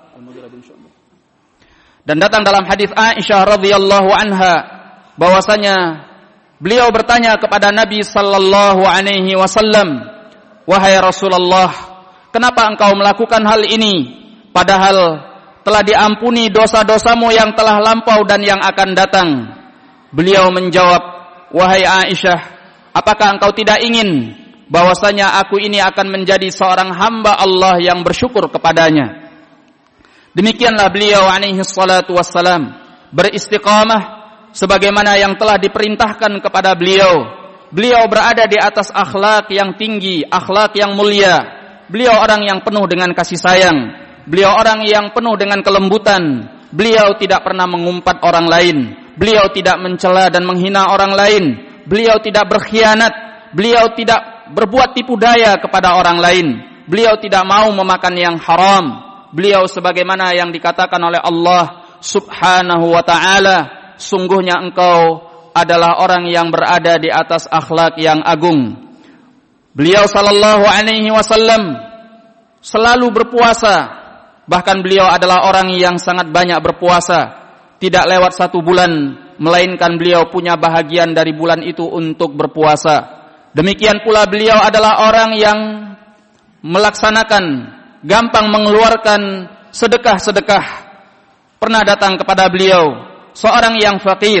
S2: Dan datang dalam hadis Aisyah radhiyallahu anha bahwasanya beliau bertanya kepada Nabi sallallahu alaihi wasallam, "Wahai Rasulullah, kenapa engkau melakukan hal ini padahal telah diampuni dosa-dosamu yang telah lampau dan yang akan datang?" Beliau menjawab, "Wahai Aisyah, apakah engkau tidak ingin bahwasanya aku ini akan menjadi seorang hamba Allah yang bersyukur kepadanya?" Demikianlah beliau alaihi salatu wassalam beristiqamah sebagaimana yang telah diperintahkan kepada beliau. Beliau berada di atas akhlak yang tinggi, akhlak yang mulia. Beliau orang yang penuh dengan kasih sayang. Beliau orang yang penuh dengan kelembutan. Beliau tidak pernah mengumpat orang lain. Beliau tidak mencela dan menghina orang lain. Beliau tidak berkhianat. Beliau tidak berbuat tipu daya kepada orang lain. Beliau tidak mau memakan yang haram. Beliau sebagaimana yang dikatakan oleh Allah Subhanahu wa ta'ala, sungguhnya engkau adalah orang yang berada di atas akhlak yang agung. Beliau sallallahu alaihi wasallam selalu berpuasa. Bahkan beliau adalah orang yang sangat banyak berpuasa. Tidak lewat satu bulan melainkan beliau punya bahagian dari bulan itu untuk berpuasa. Demikian pula beliau adalah orang yang melaksanakan, gampang mengeluarkan sedekah-sedekah. Pernah datang kepada beliau seorang yang fakir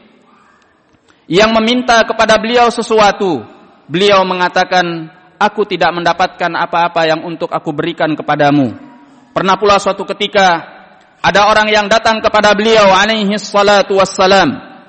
S2: yang meminta kepada beliau sesuatu. Beliau mengatakan, "Aku tidak mendapatkan apa-apa yang untuk aku berikan kepadamu." Pernah pula suatu ketika ada orang yang datang kepada beliau alaihi salatu wassalam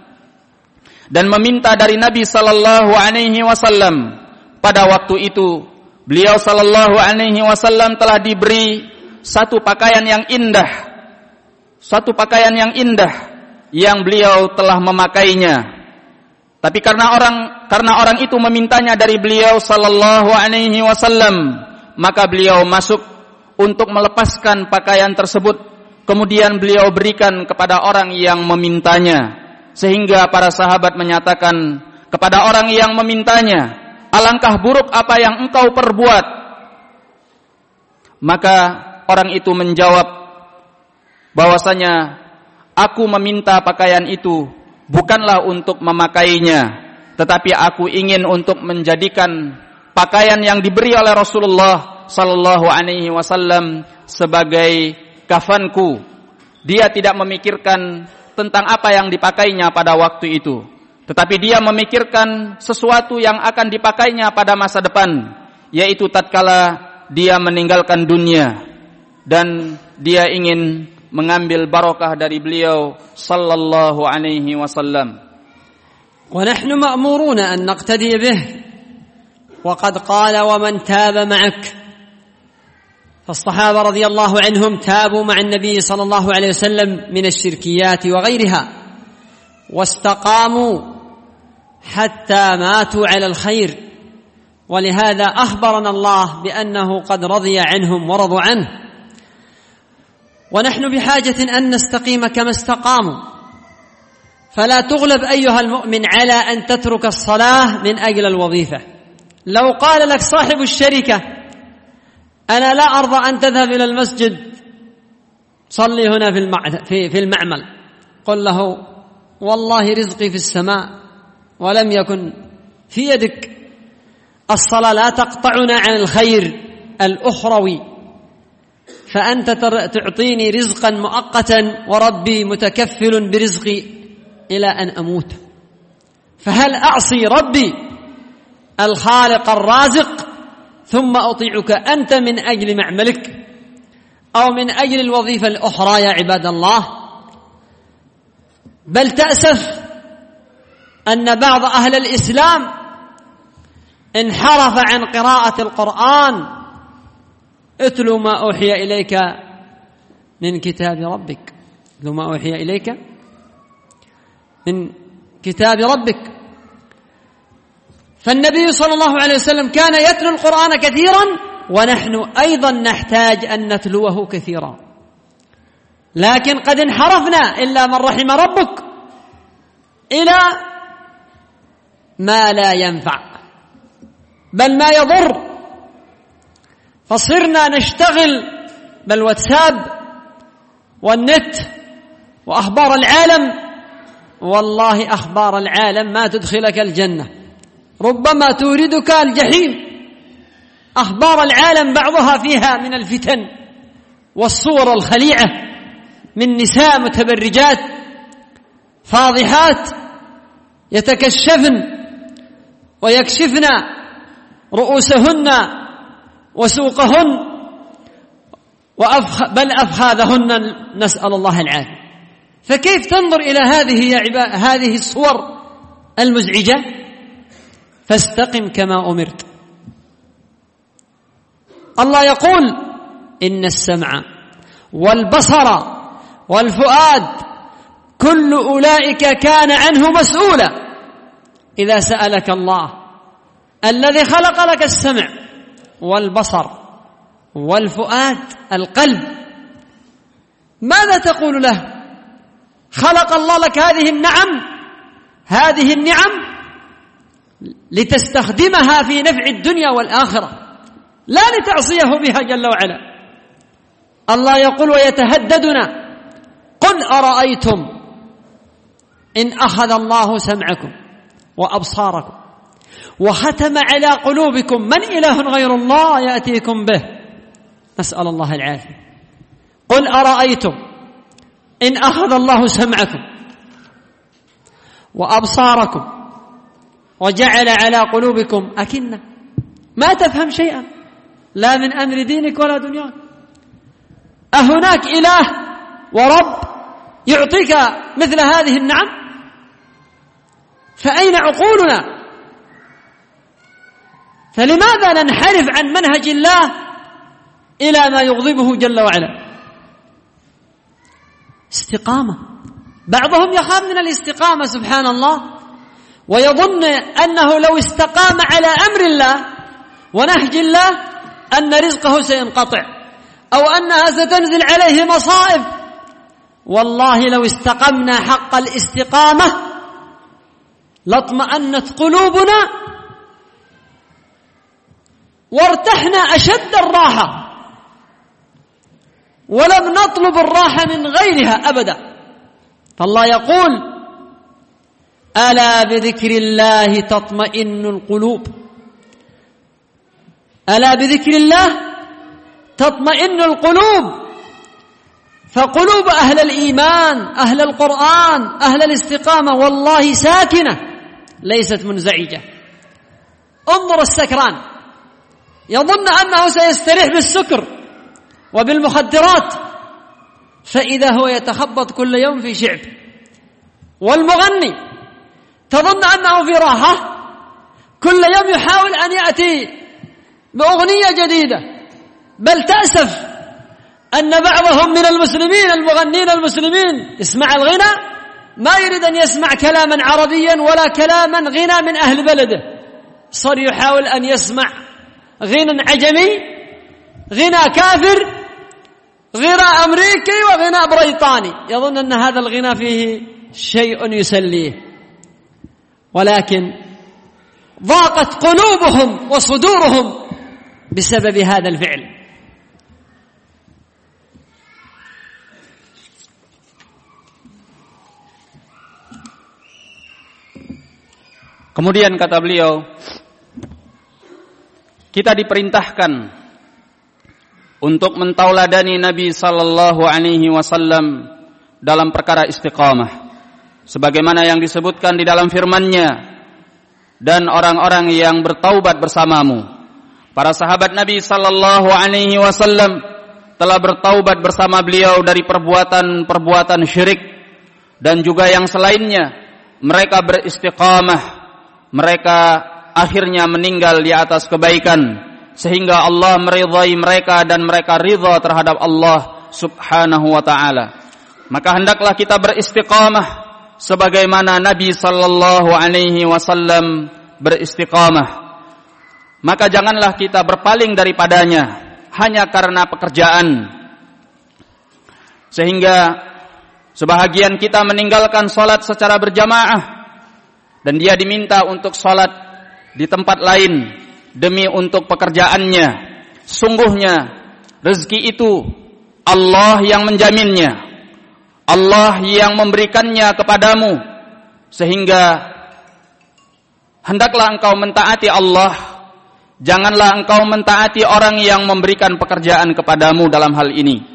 S2: dan meminta dari Nabi sallallahu alaihi wasallam. Pada waktu itu beliau sallallahu alaihi wasallam telah diberi satu pakaian yang indah, satu pakaian yang indah yang beliau telah memakainya. Tapi karena orang karena orang itu memintanya dari beliau sallallahu alaihi wasallam, maka beliau masuk untuk melepaskan pakaian tersebut. Kemudian beliau berikan kepada orang yang memintanya. Sehingga para sahabat menyatakan kepada orang yang memintanya, "Alangkah buruk apa yang engkau perbuat." Maka orang itu menjawab bahwasanya aku meminta pakaian itu bukanlah untuk memakainya, tetapi aku ingin untuk menjadikan pakaian yang diberi oleh Rasulullah sallallahu alaihi wasallam sebagai kafanku. Dia tidak memikirkan tentang apa yang dipakainya pada waktu itu, tetapi dia memikirkan sesuatu yang akan dipakainya pada masa depan, yaitu tatkala dia meninggalkan dunia, dan dia ingin mengambil barakah dari beliau sallallahu alaihi wasallam.
S1: Wa nahnu ma'muruna an naqtadi bih, wa qad qala wa man taba ma'ak. فالصحابة رضي الله عنهم تابوا مع النبي صلى الله عليه وسلم من الشركيات وغيرها، واستقاموا حتى ماتوا على الخير، ولهذا أخبرنا الله بأنه قد رضي عنهم ورضوا عنه، ونحن بحاجة أن نستقيم كما استقاموا. فلا تغلب أيها المؤمن على أن تترك الصلاة من أجل الوظيفة. لو قال لك صاحب الشركة أنا لا أرضى أن تذهب إلى المسجد، صلي هنا في في المعمل، قل له والله رزقي في السماء ولم يكن في يدك، الصلاة لا تقطعنا عن الخير الأخروي، فأنت تعطيني رزقا مؤقتا وربي متكفل برزقي إلى أن أموت، فهل أعصي ربي الخالق الرازق ثم أطيعك أنت من أجل معملك أو من أجل الوظيفة الأخرى يا عباد الله؟ بل تأسف أن بعض أهل الإسلام انحرف عن قراءة القرآن. اتلو ما أوحي إليك من كتاب ربك، اتلو ما أوحي إليك من كتاب ربك. فالنبي صلى الله عليه وسلم كان يتلو القرآن كثيرا، ونحن أيضا نحتاج أن نتلوه كثيرا، لكن قد انحرفنا إلا من رحم ربك إلى ما لا ينفع بل ما يضر، فصرنا نشتغل بالواتساب والنت وأخبار العالم. والله أخبار العالم ما تدخلك الجنة، ربما توردك الجحيم. أخبار العالم بعضها فيها من الفتن والصور الخليعة من نساء متبرجات فاضحات يتكشفن ويكشفن رؤوسهن وسوقهن وأفخ بل أفخاذهن، نسأل الله العافية. فكيف تنظر إلى هذه يا عباد هذه الصور المزعجة؟ فاستقم كما أمرت. الله يقول إن السمع والبصر والفؤاد كل أولئك كان عنه مسؤولا. إذا سألك الله الذي خلق لك السمع والبصر والفؤاد القلب، ماذا تقول له؟ خلق الله لك هذه النعم هذه النعم لتستخدمها في نفع الدنيا والآخرة، لا لتعصيه بها جل وعلا. الله يقول ويتهددنا قل أرأيتم إن أخذ الله سمعكم وأبصاركم وختم على قلوبكم من إله غير الله يأتيكم به، نسأل الله العافية. قل أرأيتم إن أخذ الله سمعكم وأبصاركم وجعل على قلوبكم أكنة، ما تفهم شيئا لا من أمر دينك ولا دنياك. أهناك إله ورب يعطيك مثل هذه النعم؟ فأين عقولنا؟ فلماذا ننحرف عن منهج الله إلى ما يغضبه جل وعلا؟ استقامة. بعضهم يخاف من الاستقامة سبحان الله، ويظن أنه لو استقام على أمر الله ونهج الله أن رزقه سينقطع أو أنها ستنزل عليه مصائب. والله لو استقمنا حق الاستقامة لاطمأنت قلوبنا وارتحنا أشد الراحة. ولم نطلب الراحة من غيرها أبدا. فالله يقول: ألا بذكر الله تطمئن القلوب. ألا بذكر الله تطمئن القلوب. فقلوب أهل الإيمان، أهل القرآن، أهل الاستقامة والله ساكنة ليست منزعجة. انظر السكران يظن أنه سيستريح بالسكر وبالمخدرات، فإذا هو يتخبط كل يوم في شعب. والمغني تظن أنه في راحة، كل يوم يحاول أن يأتي بأغنية جديدة. بل تأسف أن بعضهم من المسلمين المغنين المسلمين يسمع الغنى ما يريد أن يسمع كلاما عربيا ولا كلاما غنى من أهل بلده، صار يحاول أن يسمع غنى عجمي، غنى كافر، غنى أمريكي وغنى بريطاني، يظن أن هذا الغنى فيه شيء يسليه. ولكن ضاقت قلوبهم وصدورهم بسبب هذا الفعل.
S2: Kemudian kata beliau, kita diperintahkan untuk mentauladani Nabi sallallahu alaihi wasallam dalam perkara istiqamah, sebagaimana yang disebutkan di dalam firman-Nya, dan orang-orang yang bertaubat bersamamu. Para sahabat Nabi sallallahu alaihi wasallam telah bertaubat bersama beliau dari perbuatan-perbuatan syirik dan juga yang selainnya. Mereka beristiqamah, mereka akhirnya meninggal di atas kebaikan, sehingga Allah meridhai mereka dan mereka ridha terhadap Allah subhanahu wa ta'ala. Maka hendaklah kita beristiqamah sebagaimana Nabi sallallahu alaihi wasallam beristiqamah. Maka janganlah kita berpaling daripadanya hanya karena pekerjaan, sehingga sebahagian kita meninggalkan salat secara berjamaah dan dia diminta untuk salat di tempat lain demi untuk pekerjaannya. Sungguhnya rezeki itu Allah yang menjaminnya, Allah yang memberikannya kepadamu, sehingga hendaklah engkau mentaati Allah, janganlah engkau mentaati orang yang memberikan pekerjaan kepadamu dalam hal ini.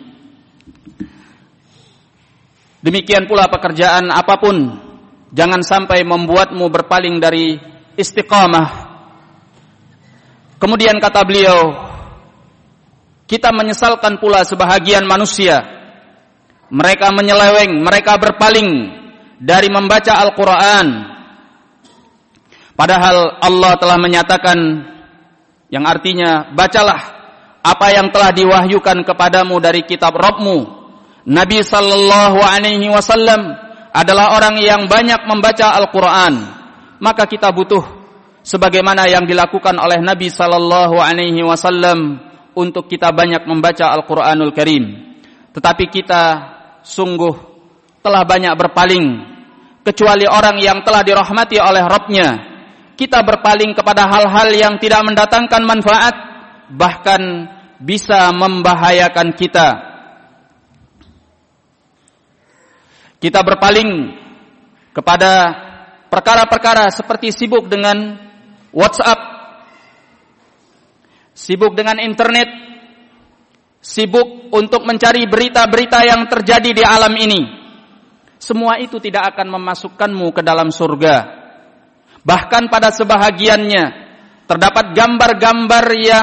S2: Demikian pula pekerjaan apapun, jangan sampai membuatmu berpaling dari istiqamah. Kemudian kata beliau, kita menyesalkan pula sebahagian manusia, mereka menyeleweng, mereka berpaling dari membaca Al-Quran. Padahal Allah telah menyatakan, yang artinya, bacalah apa yang telah diwahyukan kepadamu dari kitab Rabbmu. Nabi sallallahu alaihi wasallam adalah orang yang banyak membaca Al-Quran. Maka kita butuh sebagaimana yang dilakukan oleh Nabi sallallahu alaihi wasallam untuk kita banyak membaca Al-Quranul Karim. Tetapi kita sungguh telah banyak berpaling, kecuali orang yang telah dirahmati oleh Rabb-Nya. Kita berpaling kepada hal-hal yang tidak mendatangkan manfaat, bahkan bisa membahayakan kita. Kita berpaling kepada perkara-perkara seperti sibuk dengan WhatsApp, sibuk dengan internet, sibuk untuk mencari berita-berita yang terjadi di alam ini. Semua itu tidak akan memasukkanmu ke dalam surga. Bahkan pada sebahagiannya terdapat gambar-gambar yang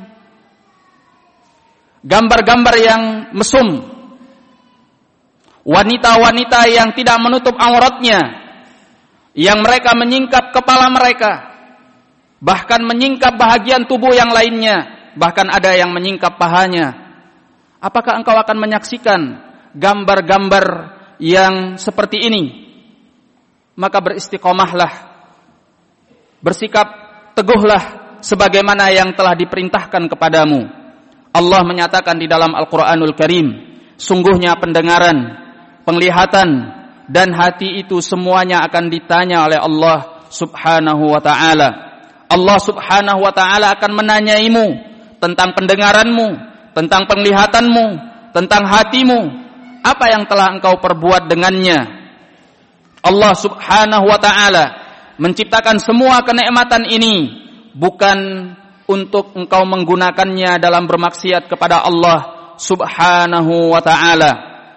S2: gambar-gambar yang mesum. Wanita-wanita yang tidak menutup auratnya, yang mereka menyingkap kepala mereka, bahkan menyingkap bahagian tubuh yang lainnya, bahkan ada yang menyingkap pahanya. Apakah engkau akan menyaksikan gambar-gambar yang seperti ini? Maka beristiqomahlah, bersikap teguhlah sebagaimana yang telah diperintahkan kepadamu. Allah menyatakan di dalam Al-Quranul Karim, sungguhnya pendengaran, penglihatan, dan hati itu semuanya akan ditanya oleh Allah subhanahu wa ta'ala. Allah subhanahu wa ta'ala akan menanyaimu tentang pendengaranmu, tentang penglihatanmu, tentang hatimu, apa yang telah engkau perbuat dengannya. Allah Subhanahu wa ta'ala menciptakan semua kenikmatan ini bukan untuk engkau menggunakannya dalam bermaksiat kepada Allah Subhanahu wa ta'ala.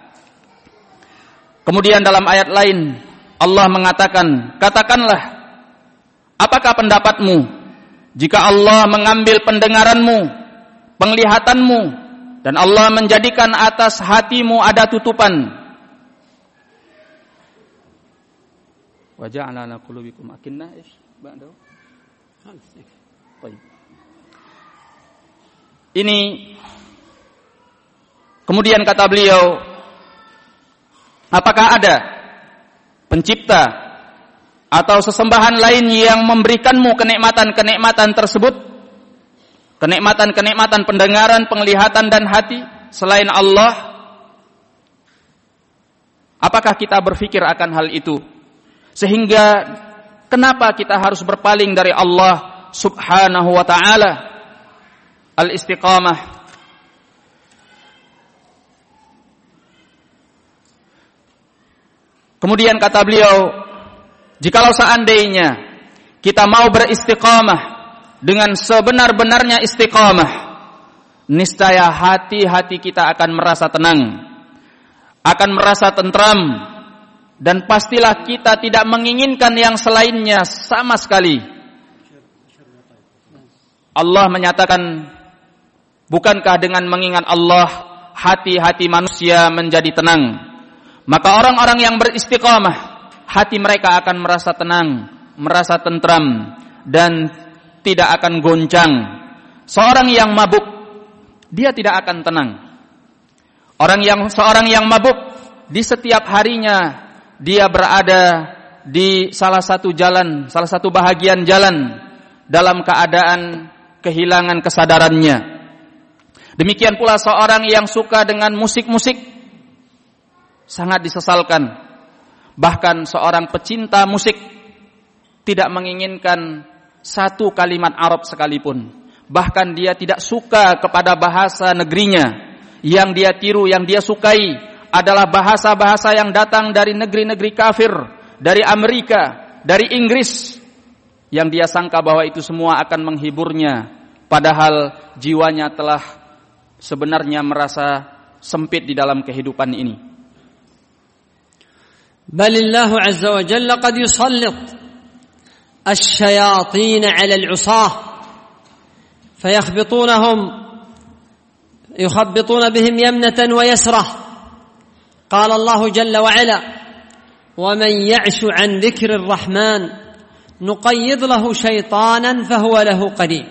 S2: Kemudian dalam ayat lain Allah mengatakan, katakanlah, apakah pendapatmu jika Allah mengambil pendengaranmu, penglihatanmu, dan Allah menjadikan atas hatimu ada tutupan. Wa ja'ala ala qulubikum akinnah ish ba'da. Ini kemudian kata beliau, apakah ada pencipta atau sesembahan lain yang memberikanmu kenikmatan-kenikmatan tersebut? Kenikmatan-kenikmatan pendengaran, penglihatan dan hati selain Allah? Apakah kita berpikir akan hal itu? Sehingga kenapa kita harus berpaling dari Allah Subhanahu wa ta'ala? Al-istiqamah. Kemudian kata beliau, jikalau seandainya kita mau beristiqamah dengan sebenar-benarnya istiqamah, niscaya hati-hati kita akan merasa tenang, akan merasa tentram, dan pastilah kita tidak menginginkan yang selainnya sama sekali. Allah menyatakan, bukankah dengan mengingat Allah hati-hati manusia menjadi tenang? Maka orang-orang yang beristiqamah, hati mereka akan merasa tenang, merasa tentram, dan tidak akan goncang. Seorang yang mabuk, dia tidak akan tenang. Orang yang seorang yang mabuk, di setiap harinya dia berada di salah satu jalan, salah satu bahagian jalan dalam keadaan kehilangan kesadarannya. Demikian pula seorang yang suka dengan musik-musik, sangat disesalkan. Bahkan seorang pecinta musik tidak menginginkan satu kalimat Arab sekalipun. Bahkan dia tidak suka kepada bahasa negerinya. Yang dia tiru, yang dia sukai adalah bahasa-bahasa yang datang dari negeri-negeri kafir, dari Amerika, dari Inggris, yang dia sangka bahwa itu semua akan menghiburnya, padahal jiwanya telah sebenarnya merasa sempit di dalam kehidupan ini.
S1: بل الله عز وجل قد يسلط الشياطين على العصاة فيخبطونهم يخبطون بهم يمنة ويسرة. قال الله جل وعلا: ومن يعش عن ذكر الرحمن نقيض له شيطانا فهو له قرين.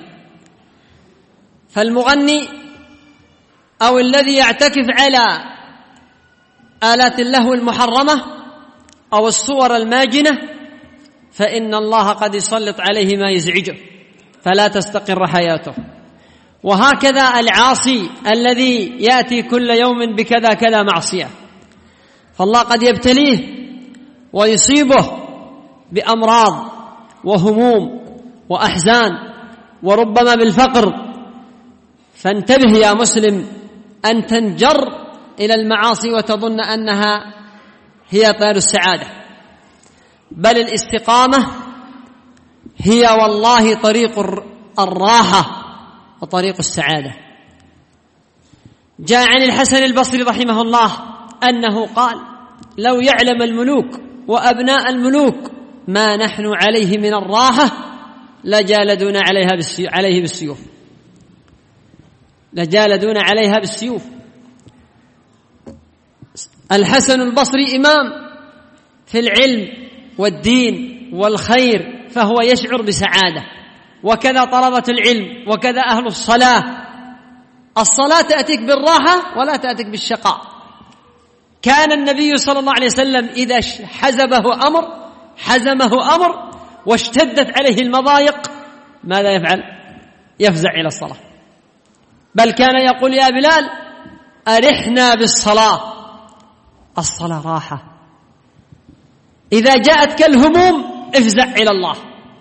S1: فالمغني أو الذي يعتكف على آلات اللهو المحرمة أو الصور الماجنة فإن الله قد يسلط عليه ما يزعجه فلا تستقر حياته. وهكذا العاصي الذي يأتي كل يوم بكذا كذا معصية، فالله قد يبتليه ويصيبه بأمراض وهموم وأحزان وربما بالفقر. فانتبه يا مسلم أن تنجر إلى المعاصي وتظن أنها هي طير السعادة، بل الاستقامة هي والله طريق الراحة وطريق السعادة. جاء عن الحسن البصري رحمه الله أنه قال: لو يعلم الملوك وأبناء الملوك ما نحن عليه من الراحة لجالدون عليها بالسيوف عليه بالسيوف لجالدون عليها بالسيوف. الحسن البصري إمام في العلم والدين والخير، فهو يشعر بسعادة، وكذا طلبة العلم، وكذا أهل الصلاة. الصلاة تأتيك بالراحة ولا تأتيك بالشقاء. كان النبي صلى الله عليه وسلم إذا حزبه أمر حزمه أمر واشتدت عليه المضايق ماذا يفعل؟ يفزع إلى الصلاة، بل كان يقول: يا بلال أرحنا بالصلاة، الصلاة راحة. إذا جاءتك الهموم افزع إلى الله،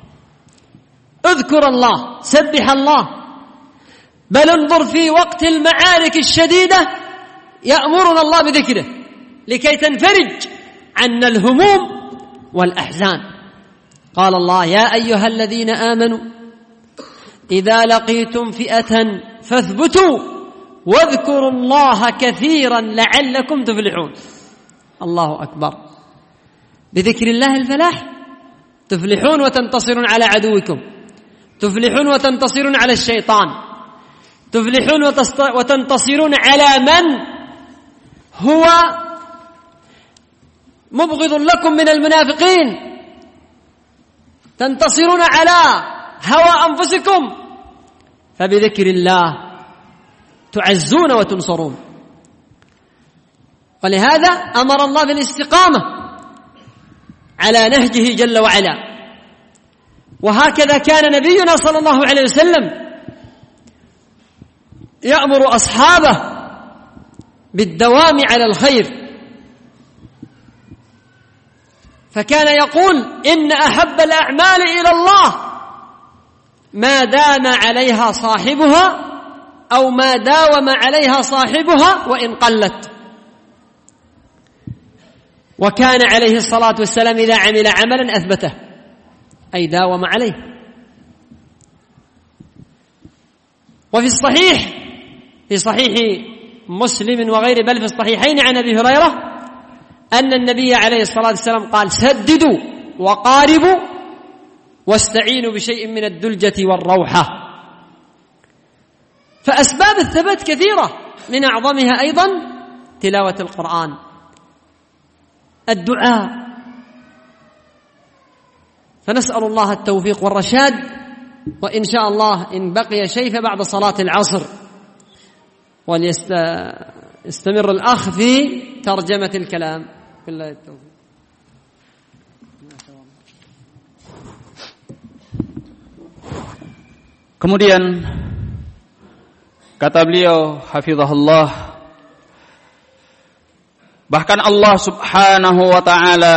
S1: اذكر الله، سبح الله. بل انظر في وقت المعارك الشديدة يأمرنا الله بذكره لكي تنفرج عنا الهموم والأحزان. قال الله: يا أيها الذين آمنوا إذا لقيتم فئة فاثبتوا واذكروا الله كثيرا لعلكم تفلحون. الله أكبر. بذكر الله الفلاح، تفلحون وتنتصرون على عدوكم، تفلحون وتنتصرون على الشيطان، تفلحون وتنتصرون على من هو مبغض لكم من المنافقين، تنتصرون على هوى أنفسكم، فبذكر الله تعزون وتنصرون. ولهذا أمر الله بالاستقامة على نهجه جل وعلا. وهكذا كان نبينا صلى الله عليه وسلم يأمر أصحابه بالدوام على الخير، فكان يقول: إن أحب الأعمال إلى الله ما دام عليها صاحبها أو ما داوم عليها صاحبها وإن قلت. وكان عليه الصلاة والسلام إذا عمل عملا أثبته، أي داوم عليه. وفي الصحيح في صحيح مسلم وغيره، بل في الصحيحين عن أبي هريرة أن النبي عليه الصلاة والسلام قال: سددوا وقاربوا واستعينوا بشيء من الدلجة والروحة. فأسباب الثبات كثيرة، من أعظمها أيضا تلاوة القرآن، الدعاء. فنسأل الله التوفيق والرشاد. وإن شاء الله إن بقي شيء فبعد صلاة العصر، وليستمر الأخ في ترجمة الكلام. بالله التوفيق.
S2: Kemudian kata beliau hafizahullah, bahkan Allah subhanahu wa ta'ala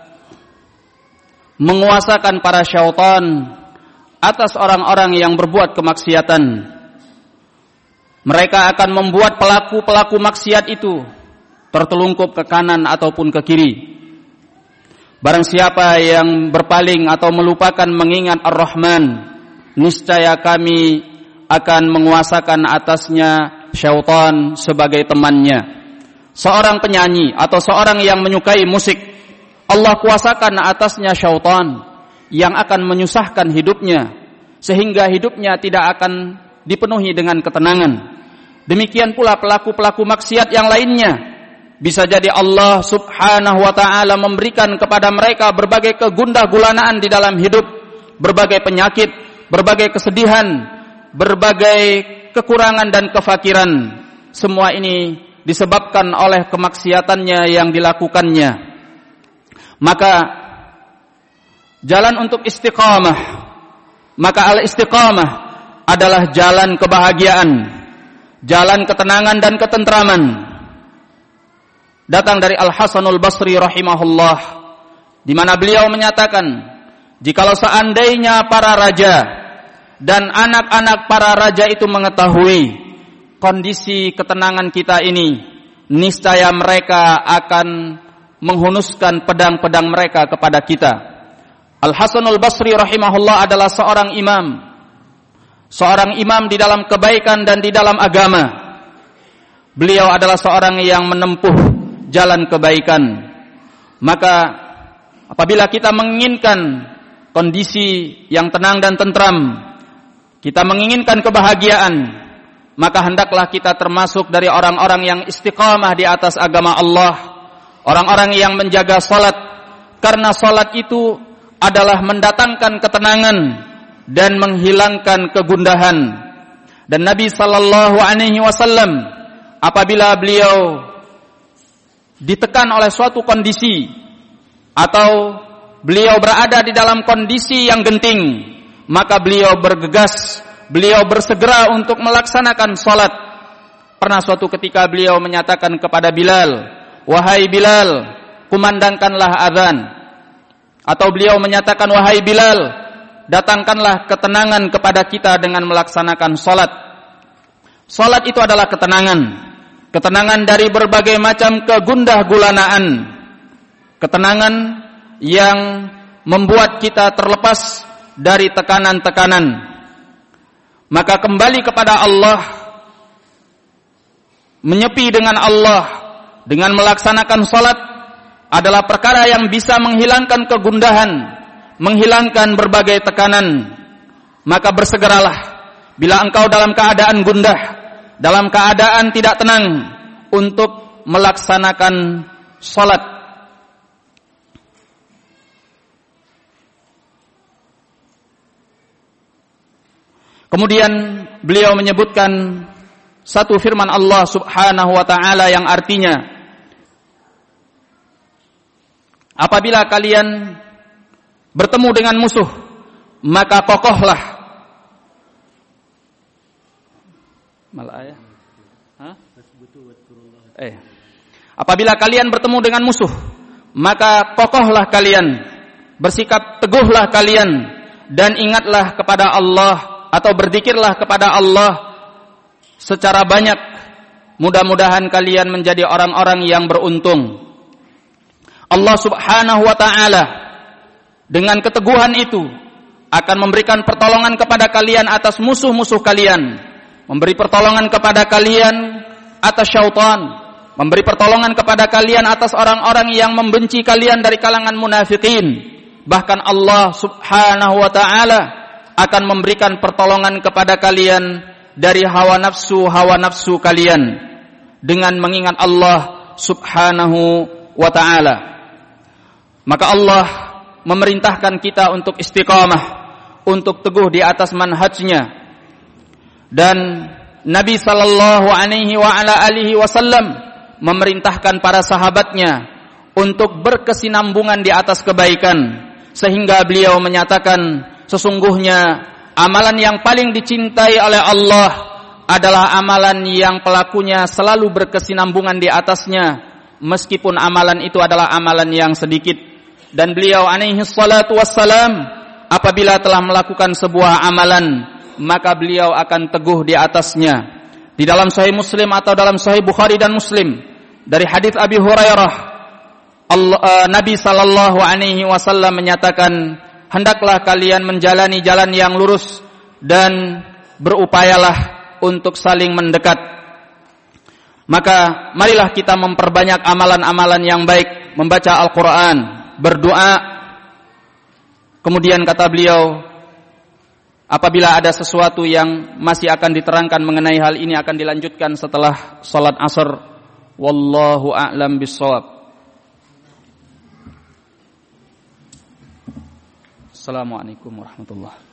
S2: menguasakan para syaitan atas orang-orang yang berbuat kemaksiatan. Mereka akan membuat pelaku-pelaku maksiat itu tertelungkup ke kanan ataupun ke kiri. Barang siapa yang berpaling atau melupakan mengingat Ar-Rahman, niscaya kami akan menguasakan atasnya syaitan sebagai temannya. Seorang penyanyi atau seorang yang menyukai musik, Allah kuasakan atasnya syaitan yang akan menyusahkan hidupnya, sehingga hidupnya tidak akan dipenuhi dengan ketenangan. Demikian pula pelaku-pelaku maksiat yang lainnya. Bisa jadi Allah subhanahu wa ta'ala memberikan kepada mereka berbagai kegundah gulanaan di dalam hidup, berbagai penyakit, berbagai kesedihan, berbagai kekurangan dan kefakiran. Semua ini disebabkan oleh kemaksiatannya yang dilakukannya. Maka jalan untuk istiqamah, maka al-istiqamah adalah jalan kebahagiaan, jalan ketenangan dan ketentraman. Datang dari Al-Hasanul Basri rahimahullah, di mana beliau menyatakan, jikalau seandainya para raja dan anak-anak para raja itu mengetahui kondisi ketenangan kita ini, niscaya mereka akan menghunuskan pedang-pedang mereka kepada kita. Al-Hasanul Basri rahimahullah adalah seorang imam, seorang imam di dalam kebaikan dan di dalam agama. Beliau adalah seorang yang menempuh jalan kebaikan. Maka apabila kita menginginkan kondisi yang tenang dan tentram, kita menginginkan kebahagiaan, maka hendaklah kita termasuk dari orang-orang yang istiqamah di atas agama Allah, orang-orang yang menjaga salat, karena salat itu adalah mendatangkan ketenangan dan menghilangkan kegundahan. Dan Nabi sallallahu alaihi wasallam apabila beliau ditekan oleh suatu kondisi atau beliau berada di dalam kondisi yang genting, maka beliau bergegas, beliau bersegera untuk melaksanakan salat. Pernah suatu ketika beliau menyatakan kepada Bilal, "Wahai Bilal, kumandangkanlah azan." Atau beliau menyatakan, "Wahai Bilal, datangkanlah ketenangan kepada kita dengan melaksanakan salat." Salat itu adalah ketenangan. ketenangan dari berbagai macam kegundah gulanaan, ketenangan yang membuat kita terlepas dari tekanan-tekanan. Maka kembali kepada Allah, menyepi dengan Allah dengan melaksanakan salat adalah perkara yang bisa menghilangkan kegundahan, menghilangkan berbagai tekanan. Maka bersegeralah bila engkau dalam keadaan gundah, dalam keadaan tidak tenang, untuk melaksanakan salat. Kemudian beliau menyebutkan satu firman Allah Subhanahu wa taala yang artinya, apabila kalian bertemu dengan musuh, maka kokohlah. Malah ya. Hah? Eh. Apabila kalian bertemu dengan musuh, maka kokohlah kalian, bersikap teguhlah kalian, dan ingatlah kepada Allah atau berzikirlah kepada Allah secara banyak. Mudah-mudahan kalian menjadi orang-orang yang beruntung. Allah Subhanahu wa taala dengan keteguhan itu akan memberikan pertolongan kepada kalian atas musuh-musuh kalian, memberi pertolongan kepada kalian atas syaitan, memberi pertolongan kepada kalian atas orang-orang yang membenci kalian dari kalangan munafikin. Bahkan Allah Subhanahu wa taala akan memberikan pertolongan kepada kalian dari hawa nafsu-hawa nafsu kalian dengan mengingat Allah Subhanahu wa taala. Maka Allah memerintahkan kita untuk istiqamah, untuk teguh di atas manhajnya. Dan Nabi sallallahu alaihi wa ala alihi wasallam memerintahkan para sahabatnya untuk berkesinambungan di atas kebaikan, sehingga beliau menyatakan, sesungguhnya amalan yang paling dicintai oleh Allah adalah amalan yang pelakunya selalu berkesinambungan di atasnya, meskipun amalan itu adalah amalan yang sedikit. Dan beliau alaihi salatu wassalam, apabila telah melakukan sebuah amalan, maka beliau akan teguh di atasnya. Di dalam Sahih Muslim atau dalam Sahih Bukhari dan Muslim, dari hadis Abi Hurairah, Allah, uh, Nabi sallallahu alaihi wasallam menyatakan, hendaklah kalian menjalani jalan yang lurus dan berupayalah untuk saling mendekat. Maka marilah kita memperbanyak amalan-amalan yang baik, membaca Al-Quran, berdoa. Kemudian kata beliau, apabila ada sesuatu yang masih akan diterangkan mengenai hal ini akan dilanjutkan setelah salat asar. Wallahu a'lam bissawab. Assalamualaikum warahmatullahi wabarakatuh.